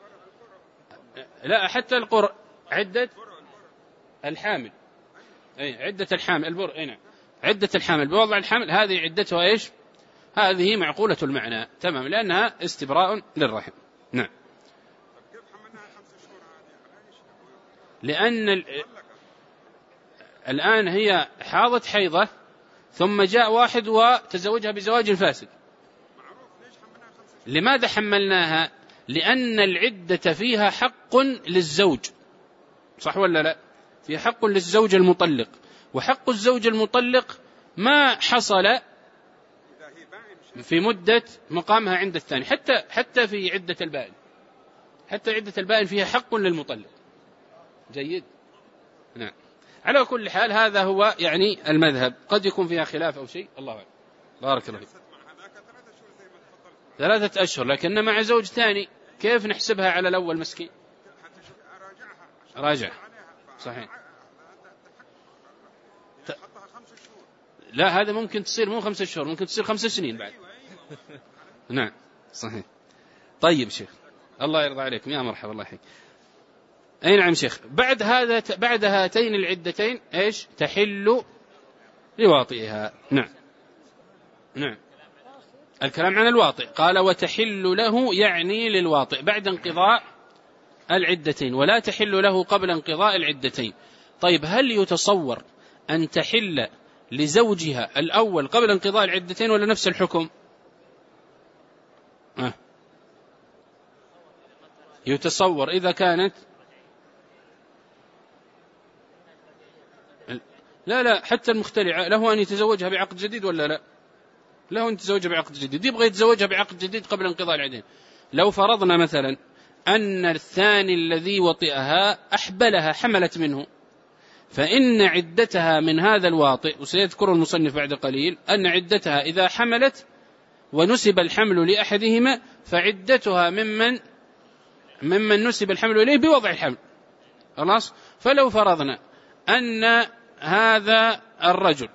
لا حتى القرء، عدة الحامل، عدة الحامل عدة الحامل بوضع الحمل، هذه عدتها إيش؟ هذه معقولة المعنى تمام، لأنها استبراء للرحم. نعم. لأن الآن هي حاضت حيضة ثم جاء واحد وتزوجها بزواج فاسد. لماذا حملناها؟ لأن العدة فيها حق للزوج، صح ولا لا؟ فيها حق للزوج المطلق، وحق الزوج المطلق ما حصل في مدة مقامها عند الثاني، حتى في عدة البائن، حتى عدة البائن فيها حق للمطلق. جيد. نعم. على كل حال هذا هو يعني المذهب، قد يكون فيها خلاف أو شيء، الله أعلم. بارك الله فيك. 3 أشهر، لكن مع زوج ثاني كيف نحسبها على الأول مسكين؟ راجع، صحيح. لا هذا ممكن تصير مو 5 أشهر، ممكن تصير 5 سنين بعد. نعم صحيح. طيب شيخ الله يرضى عليكم، يا مرحبا الله يحييك. أي نعم شيخ. بعد هاتين العدتين إيش؟ تحل لواطئها. نعم. الكلام عن الواطئ. قال وتحل له يعني للواطئ بعد انقضاء العدتين، ولا تحل له قبل انقضاء العدتين. طيب هل يتصور أن تحل لزوجها الأول قبل انقضاء العدتين ولا نفس الحكم؟ يتصور إذا كانت لا حتى المختلعة له أن يتزوجها بعقد جديد ولا لا؟ له أن يتزوجها بعقد جديد، يبغى يتزوجها بعقد جديد قبل انقضاء العدتين. لو فرضنا مثلا أن الثاني الذي وطئها أحبلها، حملت منه، فإن عدتها من هذا الواطئ، وسيذكر المصنف بعد قليل أن عدتها إذا حملت ونسب الحمل لأحدهما فعدتها ممن نسب الحمل إليه بوضع الحمل. خلاص. فلو فرضنا أن هذا الرجل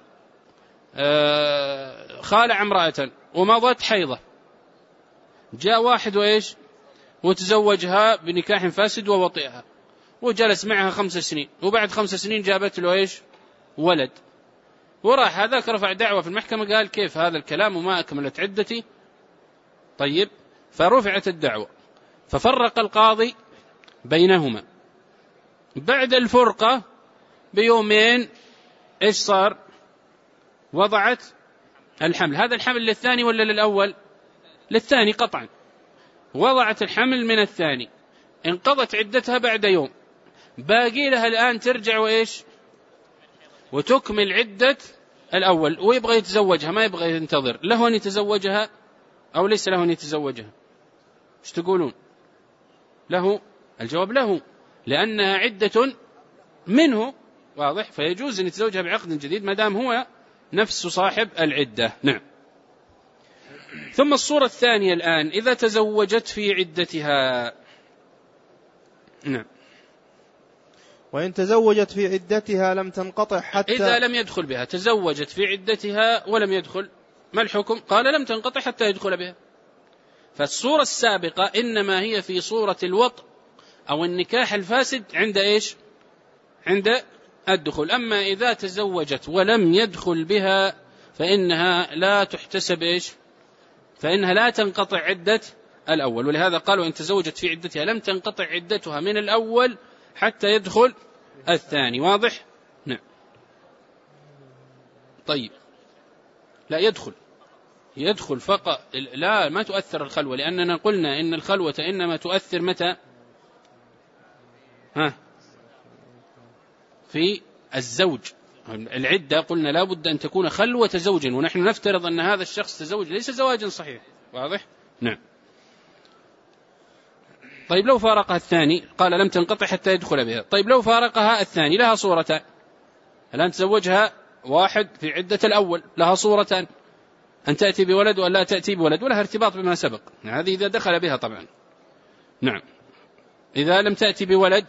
خالع امرأة ومضت حيضة، جاء واحد وإيش وتزوجها بنكاح فاسد ووطئها، وجلس معها 5 سنين، وبعد 5 سنين جابت له إيش؟ ولد، وراح هذاك رفع دعوة في المحكمة قال كيف هذا الكلام وما أكملت عدتي. طيب فرفعت الدعوة، ففرق القاضي بينهما. بعد الفرقة بيومين إيش صار؟ وضعت الحمل. هذا الحمل للثاني ولا للأول؟ للثاني قطعا. وضعت الحمل من الثاني، انقضت عدتها بعد يوم، باقي لها الآن ترجع وإيش وتكمل عدة الأول، ويبغى يتزوجها ما يبغى ينتظر، له أن يتزوجها أو ليس له أن يتزوجها؟ ايش تقولون؟ له. الجواب له، لأنها عدة منه، واضح، فيجوز أن يتزوجها بعقد جديد ما دام هو نفس صاحب العدة. نعم. ثم الصورة الثانية الآن، إذا تزوجت في عدتها. نعم.
وإن تزوجت في عدتها لم تنقطع حتى
إذا لم يدخل بها، تزوجت في عدتها ولم يدخل، ما الحكم؟ قال لم تنقطع حتى يدخل بها. فالصورة السابقة إنما هي في صورة الوطء أو النكاح الفاسد عند إيش؟ عند الدخول. أما إذا تزوجت ولم يدخل بها فإنها لا تحتسب إيش؟ فإنها لا تنقطع عدة الأول، ولهذا قالوا إن تزوجت في عدتها لم تنقطع عدتها من الأول حتى يدخل الثاني. واضح؟ نعم. طيب، لا يدخل فقط، لا ما تؤثر الخلوة، لأننا قلنا إن الخلوة إنما تؤثر متى؟ في الزوج. العدة قلنا لا بد أن تكون خلوة زوج، ونحن نفترض أن هذا الشخص تزوج ليس زواجا صحيح. واضح؟ نعم. طيب لو فارقها الثاني، قال لم تنقطع حتى يدخل بها. طيب لو فارقها الثاني، لها صورتان. الآن تزوجها واحد في عدة الأول، لها صورتان، أن تأتي بولد وأن لا تأتي بولد، ولها ارتباط بما سبق. هذه إذا دخل بها طبعا. نعم. إذا لم تأتي بولد،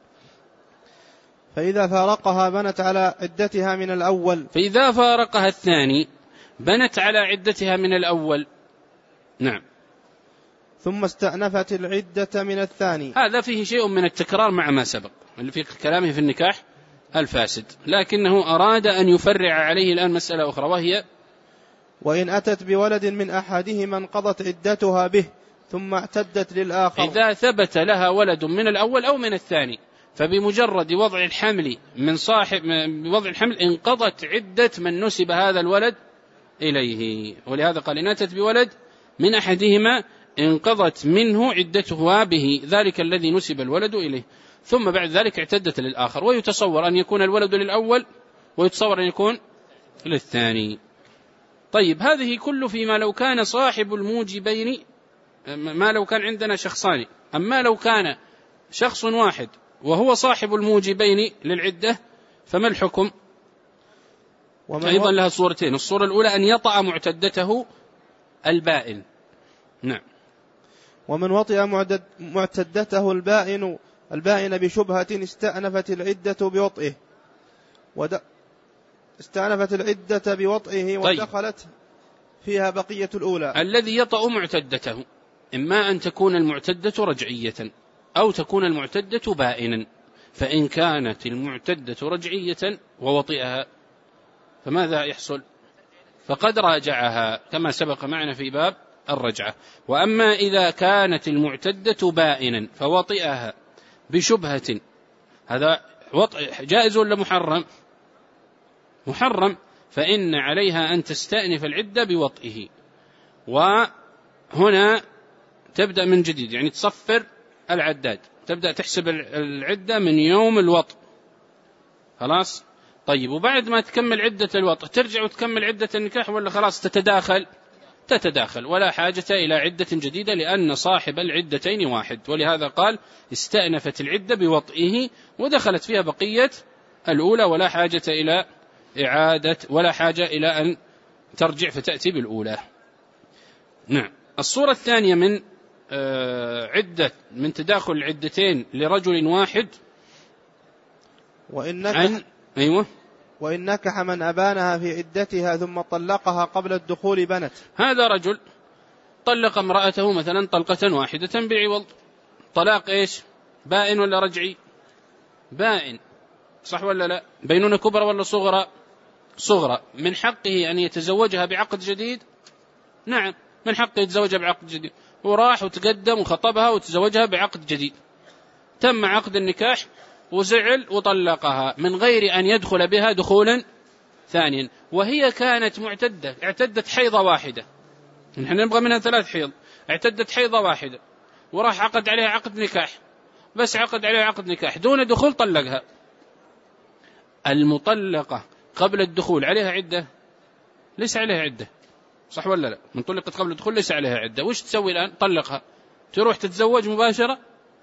فإذا فارقها بنت على عدتها من الأول.
فإذا فارقها الثاني بنت على عدتها من الأول. نعم.
ثم استأنفت العدة من الثاني.
هذا فيه شيء من التكرار مع ما سبق اللي في كلامه في النكاح الفاسد، لكنه أراد أن يفرع عليه الآن مسألة أخرى، وهي
وإن أتت بولد من أحدهما انقضت عدتها به ثم اعتدت للآخر.
إذا ثبت لها ولد من الأول أو من الثاني، فبمجرد وضع الحمل من صاحب بوضع الحمل انقضت عدة من نسب هذا الولد إليه، ولهذا قال إن أتت بولد من أحدهما انقضت منه عدتها به، ذلك الذي نسب الولد إليه، ثم بعد ذلك اعتدت للآخر. ويتصور أن يكون الولد للأول ويتصور أن يكون للثاني. طيب هذه كله فيما لو كان صاحب الموجبين، ما لو كان عندنا شخصان. أما لو كان شخص واحد وهو صاحب الموجبين للعدة فما الحكم؟ أيضا لها صورتين. الصورة الأولى أن يطأ معتدته البائن. نعم.
ومن وطئ معتدته البائن بشبهة استأنفت العدة بوطئه ودخلت فيها بقية الأولى.
الذي يطأ معتدته إما أن تكون المعتدة رجعية أو تكون المعتدة بائنا، فإن كانت المعتدة رجعية ووطئها فماذا يحصل؟ فقد راجعها كما سبق معنا في باب الرجعة. وأما إذا كانت المعتدة بائنا فوطئها بشبهة، هذا وطئ جائز ولا محرم؟ محرم، فإن عليها أن تستأنف العدة بوطئه، وهنا تبدأ من جديد، يعني تصفر العداد، تبدأ تحسب العدة من يوم الوطء. خلاص. طيب وبعد ما تكمل عدة الوطء ترجع وتكمل عدة النكاح ولا خلاص تتداخل ولا حاجة إلى عدة جديدة، لأن صاحب العدتين واحد، ولهذا قال استأنفت العدة بوطئه ودخلت فيها بقية الأولى، ولا حاجة إلى إعادة ولا حاجة إلى أن ترجع فتأتي بالأولى. نعم. الصورة الثانية من عدة من تداخل العدتين لرجل واحد،
وإن نكح من أبانها في عدتها ثم طلقها قبل الدخول بنت.
هذا رجل طلق امرأته مثلا طلقة واحدة بعوض، طلاق إيش؟ بائن ولا رجعي؟ بائن، صح ولا لا؟ بينونة كبرى ولا صغرى. من حقه أن يتزوجها بعقد جديد؟ نعم، من حقه يتزوجها بعقد جديد، وراح وتقدم وخطبها وتزوجها بعقد جديد، تم عقد النكاح وزعل وطلقها من غير أن يدخل بها دخولا ثانيا، وهي كانت معتدة، اعتدت حيضة واحدة، نحن نبغى منها 3 حيض، اعتدت حيضة واحدة وراح عقد عليها عقد نكاح، بس عقد عليها عقد نكاح دون دخول طلقها. المطلقة قبل الدخول عليها عدة؟ ليس عليها عدة، صح ولا لا؟ من طلقت قبل الدخول ليس عليها عدة. وش تسوي الآن؟ طلقها، تروح تتزوج مباشرة؟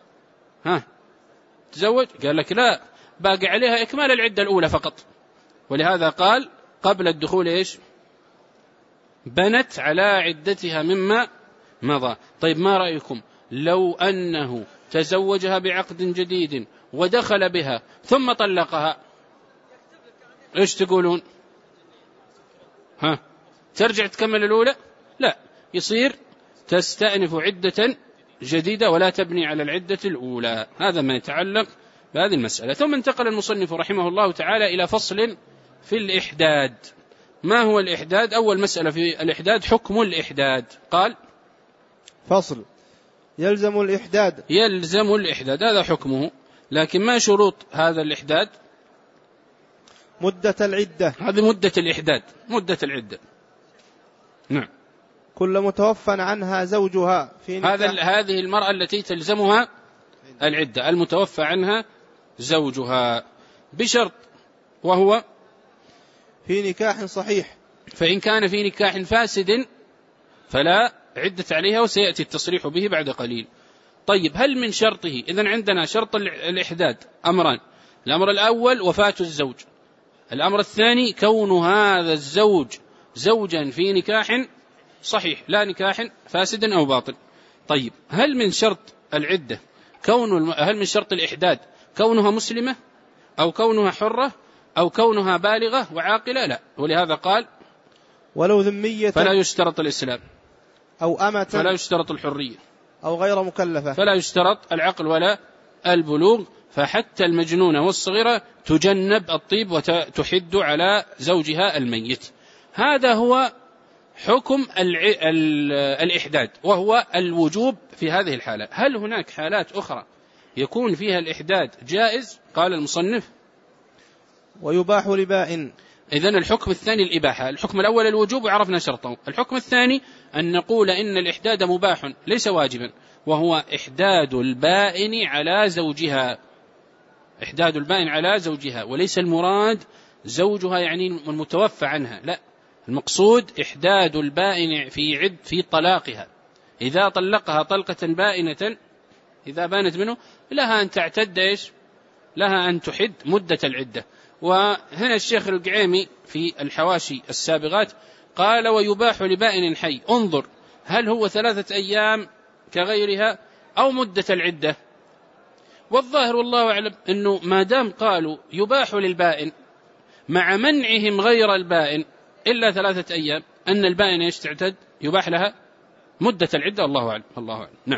تزوج؟ قال لك لا، باقي عليها إكمال العدة الأولى فقط. ولهذا قال قبل الدخول إيش؟ بنت على عدتها مما مضى. طيب ما رأيكم لو أنه تزوجها بعقد جديد ودخل بها ثم طلقها، إيش تقولون؟ ترجع تكمل الأولى؟ لا، يصير تستأنف عدة جديدة ولا تبني على العدة الأولى. هذا ما يتعلق بهذه المسألة. ثم انتقل المصنف رحمه الله تعالى إلى فصل في الإحداد. ما هو الإحداد؟ أول مسألة في الإحداد حكم الإحداد. قال
فصل: يلزم الإحداد.
يلزم الإحداد، هذا حكمه. لكن ما شروط هذا الإحداد؟
مدة العدة.
هذه مدة الإحداد، مدة العدة. نعم.
كل متوفى عنها زوجها في
هذه المرأة التي تلزمها العدة، المتوفى عنها زوجها، بشرط وهو
في نكاح صحيح.
فإن كان في نكاح فاسد فلا عدة عليها، وسيأتي التصريح به بعد قليل. طيب هل من شرطه؟ إذن عندنا شرط الإحداد أمران: الأمر الأول وفاة الزوج، الأمر الثاني كون هذا الزوج زوجا في نكاح صحيح لا نكاح فاسد أو باطل. طيب هل من شرط العدة هل من شرط الإحداد كونها مسلمة أو كونها حرة أو كونها بالغة وعاقلة؟ لا. ولهذا قال
ولو ذمية
فلا يشترط الإسلام،
أو أمة
فلا يشترط الحرية،
أو غير مكلفة
فلا يشترط العقل ولا البلوغ. فحتى المجنونة والصغيرة تجنب الطيب وتحد على زوجها الميت. هذا هو حكم الإحداد، وهو الوجوب في هذه الحالة. هل هناك حالات أخرى يكون فيها الإحداد جائز؟ قال المصنف
ويباح لبائن.
إذن الحكم الثاني الإباحة. الحكم الأول الوجوب وعرفنا شرطه. الحكم الثاني أن نقول إن الإحداد مباح ليس واجبا، وهو إحداد البائن على زوجها. إحداد البائن على زوجها، وليس المراد زوجها يعني المتوفى عنها، لا، المقصود إحداد البائن في طلاقها. إذا طلقها طلقة بائنة، إذا بانت منه، لها أن تعتد إيش؟ لها أن تحد مدة العدة. وهنا الشيخ القعيمي في الحواشي السابغات قال ويباح لبائن حي. انظر هل هو 3 أيام كغيرها أو مدة العدة؟ والظاهر والله أعلم أنه ما دام قالوا يباح للبائن مع منعهم غير البائن إلا 3 أيام، أن البائن إيش تعتد؟ يباح لها مدة العدة. الله أعلم. الله أعلم. نعم.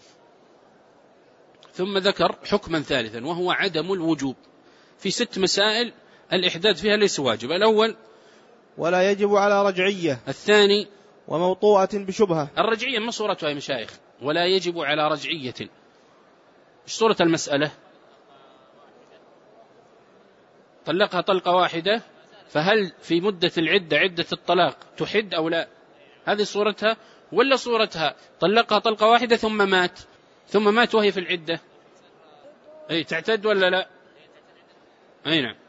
ثم ذكر حكما ثالثا وهو عدم الوجوب في 6 مسائل الإحداد فيها ليس واجب. الأول
ولا يجب على رجعية.
الثاني
وموطوءة بشبهة.
الرجعية ما صورتها يا مشايخ؟ ولا يجب على رجعية. إيش صورة المسألة؟ طلقها طلقة واحدة، فهل في مدة العدة عدة الطلاق تحد أو لا؟ هذه صورتها. ولا صورتها طلقها طلقة واحدة ثم مات وهي في العدة، أي تعتد ولا لا؟ أي نعم.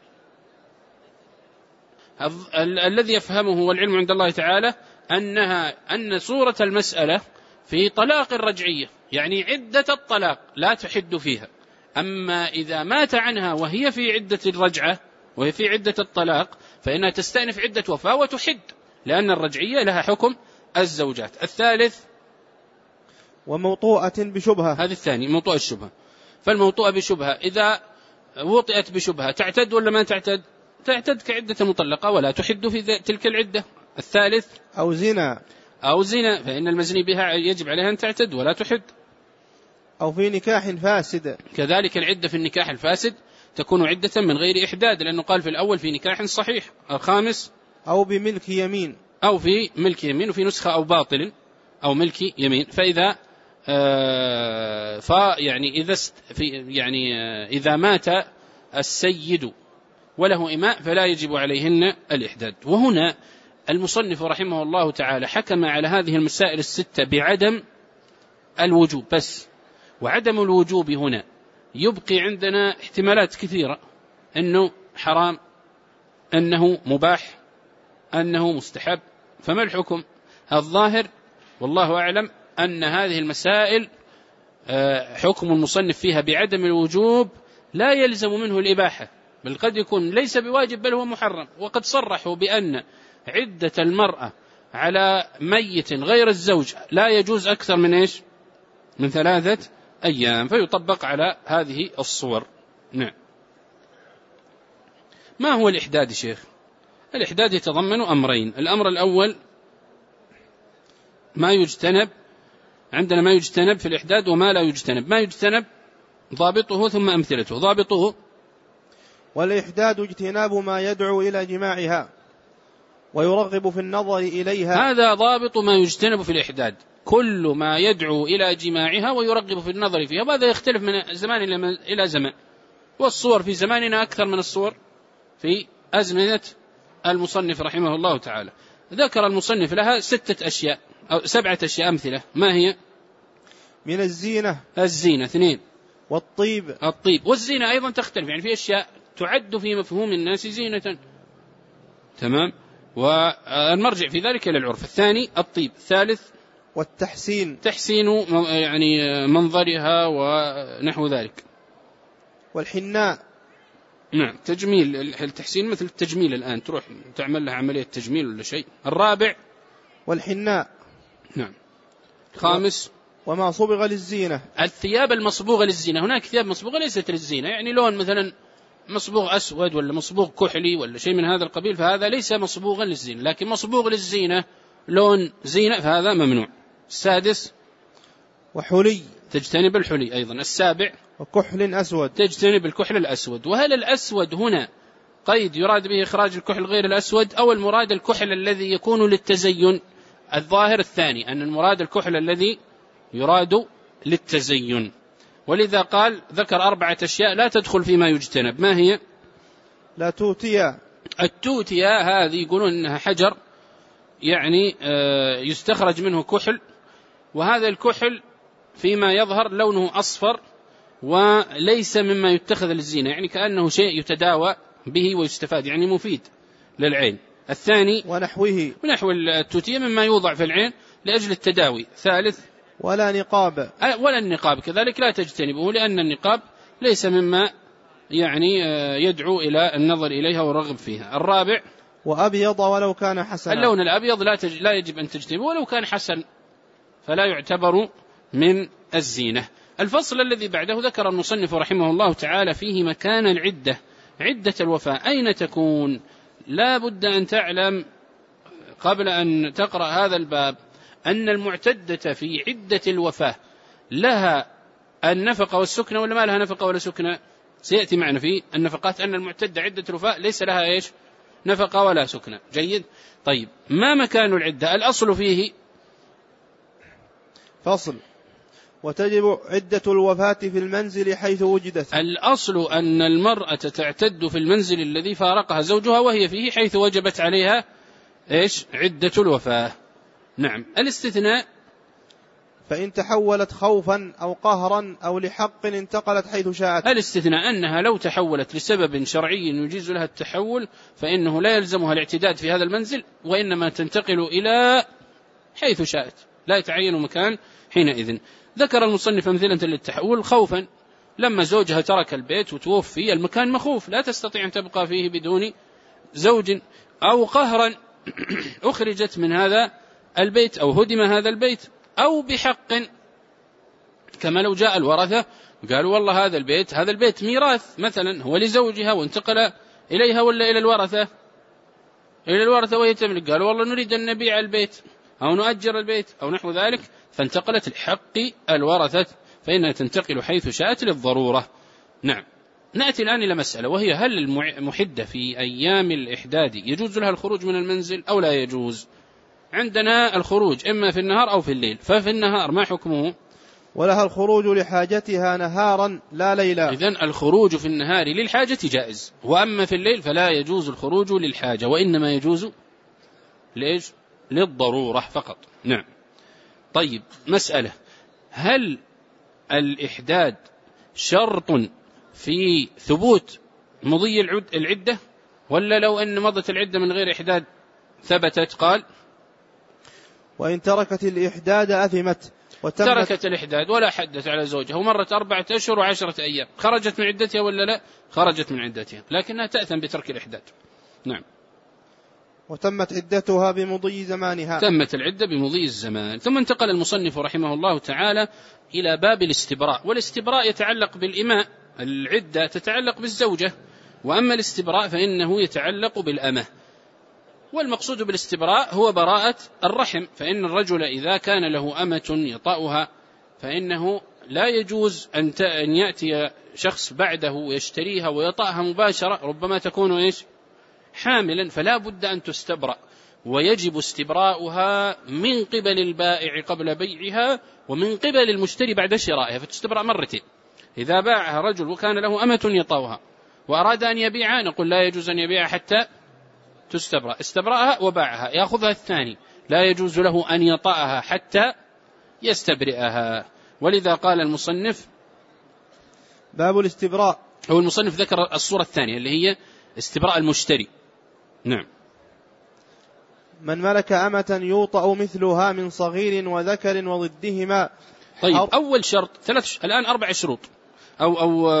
الذي يفهمه والعلم عند الله تعالى أن صورة المسألة في طلاق الرجعية يعني عدة الطلاق لا تحد فيها. أما إذا مات عنها وهي في عدة الرجعة وهي في عدة الطلاق فإنها تستأنف عدة وفاة وتحد، لأن الرجعية لها حكم الزوجات. الثالث
وموطوءة بشبهة.
هذا الثاني موطوء الشبهة. فالموطوءة بشبهة إذا وطئت بشبهة تعتد ولا ما تعتد؟ تعتد كعدة المطلقة ولا تحد في تلك العدة. الثالث
أو زنا
فإن المزني بها يجب عليها أن تعتد ولا تحد.
أو في نكاح فاسد،
كذلك العدة في النكاح الفاسد تكون عدة من غير إحداد، لأنه قال في الأول في نكاح صحيح. الخامس
أو بملك يمين،
أو في ملك يمين، وفي نسخة أو باطل أو ملك يمين. فإذا إذا مات السيد وله إماء فلا يجب عليهن الإحداد. وهنا المصنف رحمه الله تعالى حكم على هذه المسائل 6 بعدم الوجوب بس. وعدم الوجوب هنا يبقي عندنا احتمالات كثيرة، أنه حرام، أنه مباح، أنه مستحب. فما الحكم؟ الظاهر والله أعلم أن هذه المسائل حكم المصنف فيها بعدم الوجوب لا يلزم منه الإباحة، بل قد يكون ليس بواجب بل هو محرم. وقد صرحوا بأن عدة المرأة على ميت غير الزوج لا يجوز أكثر من إيش؟ من 3 أيام، فيطبق على هذه الصور. نعم. ما هو الإحداد شيخ؟ الإحداد يتضمن أمرين. الأمر الأول ما يجتنب، عندنا ما يجتنب في الإحداد وما لا يجتنب. ما يجتنب ضابطه ثم أمثلته. ضابطه:
والإحداد اجتناب ما يدعو إلى جماعها ويرغب في النظر إليها.
هذا ضابط ما يجتنب في الإحداد، كل ما يدعو إلى جماعها ويرغب في النظر فيها. وهذا يختلف من زمان إلى زمان، والصور في زماننا أكثر من الصور في أزمنة المصنف رحمه الله تعالى. ذكر المصنف لها 6 أشياء أو 7 أشياء أمثلة. ما هي؟
من الزينة
2،
والطيب.
الطيب والزينة أيضا تختلف، يعني في أشياء تعد في مفهوم الناس زينة، تمام، والمرجع في ذلك إلى العرف. الثاني الطيب. الثالث
والتحسين،
تحسين يعني منظرها ونحو ذلك.
والحناء،
نعم، تجميل. التحسين مثل التجميل، الآن تروح تعمل لها عملية تجميل ولا شيء. الرابع
والحناء.
نعم. الخامس
وما صبغ للزينة،
الثياب المصبوغة للزينة. هناك ثياب مصبوغة ليست للزينة، يعني لون مثلا مصبوغ أسود ولا مصبوغ كحلي ولا شيء من هذا القبيل، فهذا ليس مصبوغا للزينة. لكن مصبوغ للزينة لون زينة فهذا ممنوع. السادس
وحلي،
تجتنب الحلي أيضا. السابع
وكحل أسود،
تجتنب الكحل الأسود. وهل الأسود هنا قيد يراد به إخراج الكحل غير الأسود، أو المراد الكحل الذي يكون للتزين؟ الظاهر الثاني، أن المراد الكحل الذي يراد للتزين. ولذا قال ذكر 4 أشياء لا تدخل فيما يجتنب. ما هي؟
لا توتيا.
التوتيا هذه يقولون إنها حجر، يعني يستخرج منه كحل، وهذا الكحل فيما يظهر لونه أصفر وليس مما يتخذ للزينة، يعني كأنه شيء يتداوى به ويستفاد، يعني مفيد للعين. الثاني ونحو التوتيا مما يوضع في العين لأجل التداوي. ثالث
ولا نقاب،
ولا النقاب كذلك لا تجتنبه، لأن النقاب ليس مما يعني يدعو إلى النظر إليها والرغب فيها. الرابع
وأبيض ولو كان حسنا،
اللون الأبيض لا يجب أن تجتنبه ولو كان حسن، فلا يعتبر من الزينة. الفصل الذي بعده ذكر المصنف رحمه الله تعالى فيه مكان العدة، عدة الوفاة أين تكون. لا بد أن تعلم قبل أن تقرأ هذا الباب أن المعتدة في عدة الوفاة لها النفقة والسكنة ولا ما لها نفقة ولا سكنة؟ سيأتي معنا في النفقات أن المعتدة عدة الوفاة ليس لها إيش؟ نفقة ولا سكنة. جيد. طيب ما مكان العدة؟ الأصل فيه
فصل: وتجب عدة الوفاة في المنزل حيث وجدت.
الأصل أن المرأة تعتد في المنزل الذي فارقها زوجها وهي فيه حيث وجبت عليها إيش؟ عدة الوفاة. نعم. الاستثناء
فإن تحولت خوفا أو قهرا أو لحق انتقلت حيث شاءت.
الاستثناء أنها لو تحولت لسبب شرعي يجيز لها التحول فإنه لا يلزمها الاعتداد في هذا المنزل، وإنما تنتقل إلى حيث شاءت، لا يتعين مكان حينئذ. ذكر المصنف أمثلة للتحول: خوفا، لما زوجها ترك البيت وتوفي، المكان مخوف لا تستطيع أن تبقى فيه بدون زوج. أو قهرا، أخرجت من هذا البيت أو هدم هذا البيت. أو بحق، كما لو جاء الورثة قالوا والله هذا البيت ميراث مثلا هو لزوجها وانتقل إليها ولا إلى الورثة وهي تملك، قالوا والله نريد أن نبيع البيت أو نؤجر البيت أو نحو ذلك، فانتقلت لحق الورثة فإنها تنتقل حيث شاءت للضرورة. نعم. نأتي الآن إلى مسألة، وهي هل المحدة في أيام الإحداد يجوز لها الخروج من المنزل أو لا يجوز؟ عندنا الخروج إما في النهار أو في الليل. ففي النهار ما حكمه؟
ولها الخروج لحاجتها نهارا لا ليلا.
إذن الخروج في النهار للحاجة جائز، وأما في الليل فلا يجوز الخروج للحاجة، وإنما يجوز لإيش؟ للضرورة فقط. نعم. طيب مسألة: هل الإحداد شرط في ثبوت مضي العدة، ولا لو أن مضت العدة من غير إحداد ثبتت؟ قال
وإن تركت الإحداد أثمت.
تركت الإحداد ولا حدث على زوجها ومرت 4 أشهر و10 أيام، خرجت من عدتها ولا لا؟ خرجت من عدتها، لكنها تأثم بترك الإحداد. نعم.
وتمت عدتها بمضي زمانها.
تمت العدة بمضي الزمان. ثم انتقل المصنف رحمه الله تعالى إلى باب الاستبراء، والاستبراء يتعلق بالإماء، العدة تتعلق بالزوجة، وأما الاستبراء فإنه يتعلق بالأمة. والمقصود بالاستبراء هو براءة الرحم، فإن الرجل إذا كان له أمة يطأها فإنه لا يجوز أن يأتي شخص بعده ويشتريها ويطأها مباشرة، ربما تكون حاملا، فلا بد أن تستبرأ، ويجب استبراؤها من قبل البائع قبل بيعها ومن قبل المشتري بعد شرائها، فتستبرأ مرتين. إذا باعها رجل وكان له أمة يطأها وأراد أن يبيعها نقول لا يجوز أن يبيعها حتى تستبرأ، استبرأها وباعها، يأخذها الثاني، لا يجوز له أن يطأها حتى يستبرئها. ولذا قال المصنف
باب الاستبراء،
أو المصنف ذكر الصورة الثانية اللي هي استبراء المشتري. نعم.
من ملك أمة يوطأ مثلها من صغير وذكر وضدهما.
طيب، أول شرط الآن 4 شروط أو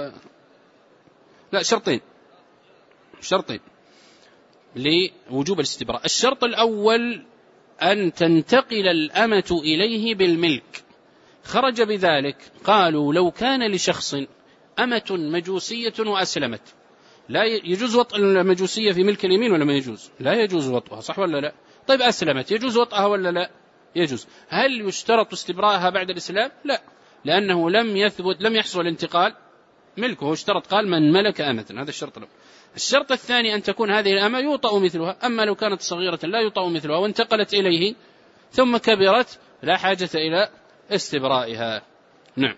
لا شرطين لوجوب الاستبراء. الشرط الأول أن تنتقل الأمة إليه بالملك، خرج بذلك قالوا لو كان لشخص أمة مجوسية وأسلمت، لا يجوز وطء المجوسية في ملك اليمين ولا ما يجوز؟ لا يجوز وطئها، صح ولا لا؟ طيب أسلمت، يجوز وطئها ولا لا؟ يجوز. هل يشترط استبراءها بعد الإسلام؟ لا، لأنه لم يحصل انتقال ملكه، اشترط قال من ملك أمة، هذا الشرط الأول. الشرط الثاني أن تكون هذه الأمة يوطأ مثلها، أما لو كانت صغيرة لا يوطأ مثلها وانتقلت إليه ثم كبرت لا حاجة إلى استبرائها. نعم.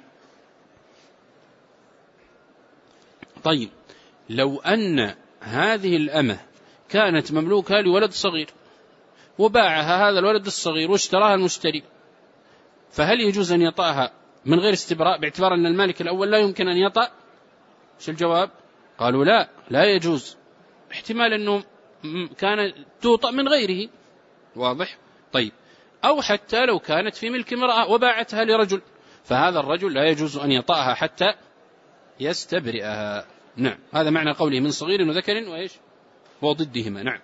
طيب، لو أن هذه الأمة كانت مملوكة لولد صغير وباعها هذا الولد الصغير واشتراها المشتري، فهل يجوز أن يطأها من غير استبراء باعتبار أن المالك الأول لا يمكن أن يطأ؟ شو الجواب؟ قالوا لا يجوز، احتمال أنه كان توطأ من غيره، واضح؟ طيب، أو حتى لو كانت في ملك امرأة وباعتها لرجل، فهذا الرجل لا يجوز أن يطأها حتى يستبرئها. نعم، هذا معنى قوله من صغير وذكر وإيش وضدهما. نعم.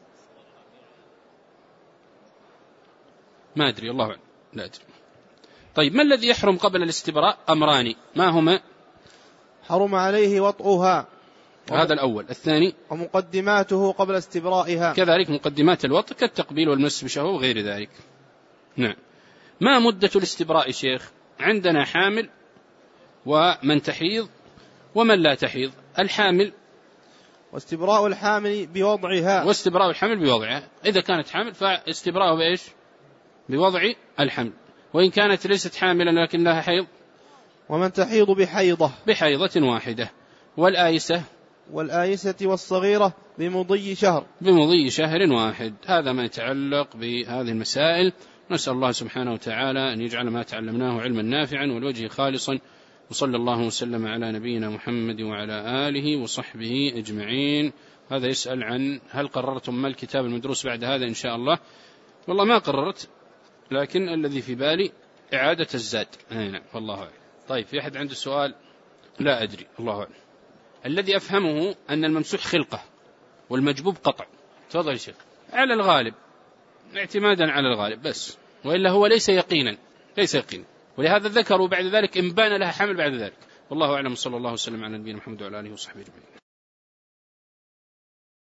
ما أدري، الله أعلم، لا أدري. طيب، ما الذي يحرم قبل الاستبراء؟ أمران، ما هما؟
حرم عليه وطئها،
هذا الأول. الثاني
ومقدماته قبل استبرائها،
كذلك مقدمات الوطء كالتقبيل والمس بشهوة وغير ذلك. نعم. ما مدة الاستبراء شيخ؟ عندنا حامل ومن تحيض ومن لا تحيض. الحامل
واستبراء الحامل بوضعها، إذا كانت حامل فاستبراءه بإيش؟ بوضع الحمل، وإن كانت ليست حاملا لكن لها حيض. ومن تحيض
بحيضة واحدة.
والآيسة والصغيرة بمضي شهر
واحد. هذا ما يتعلق بهذه المسائل. نسأل الله سبحانه وتعالى أن يجعل ما تعلمناه علما نافعا والوجه خالصا، وصلى الله وسلم على نبينا محمد وعلى آله وصحبه أجمعين. هذا يسأل عن هل قررتم ما الكتاب المدروس بعد هذا؟ إن شاء الله والله ما قررت، لكن الذي في بالي إعادة الزاد. نعم، والله أعلم. طيب، في أحد عنده سؤال؟ لا أدري، الله أعلم. الذي أفهمه أن الممسوح خلقة والمجبوب قطع. تفضل يا شيخ. على الغالب، اعتمادا على الغالب بس، وإلا هو ليس يقينا، ولهذا ذكروا بعد ذلك إن بان لها حمل بعد ذلك. والله أعلم، صلى الله وسلم على نبينا محمد وعلى آله وصحبه أجمعين.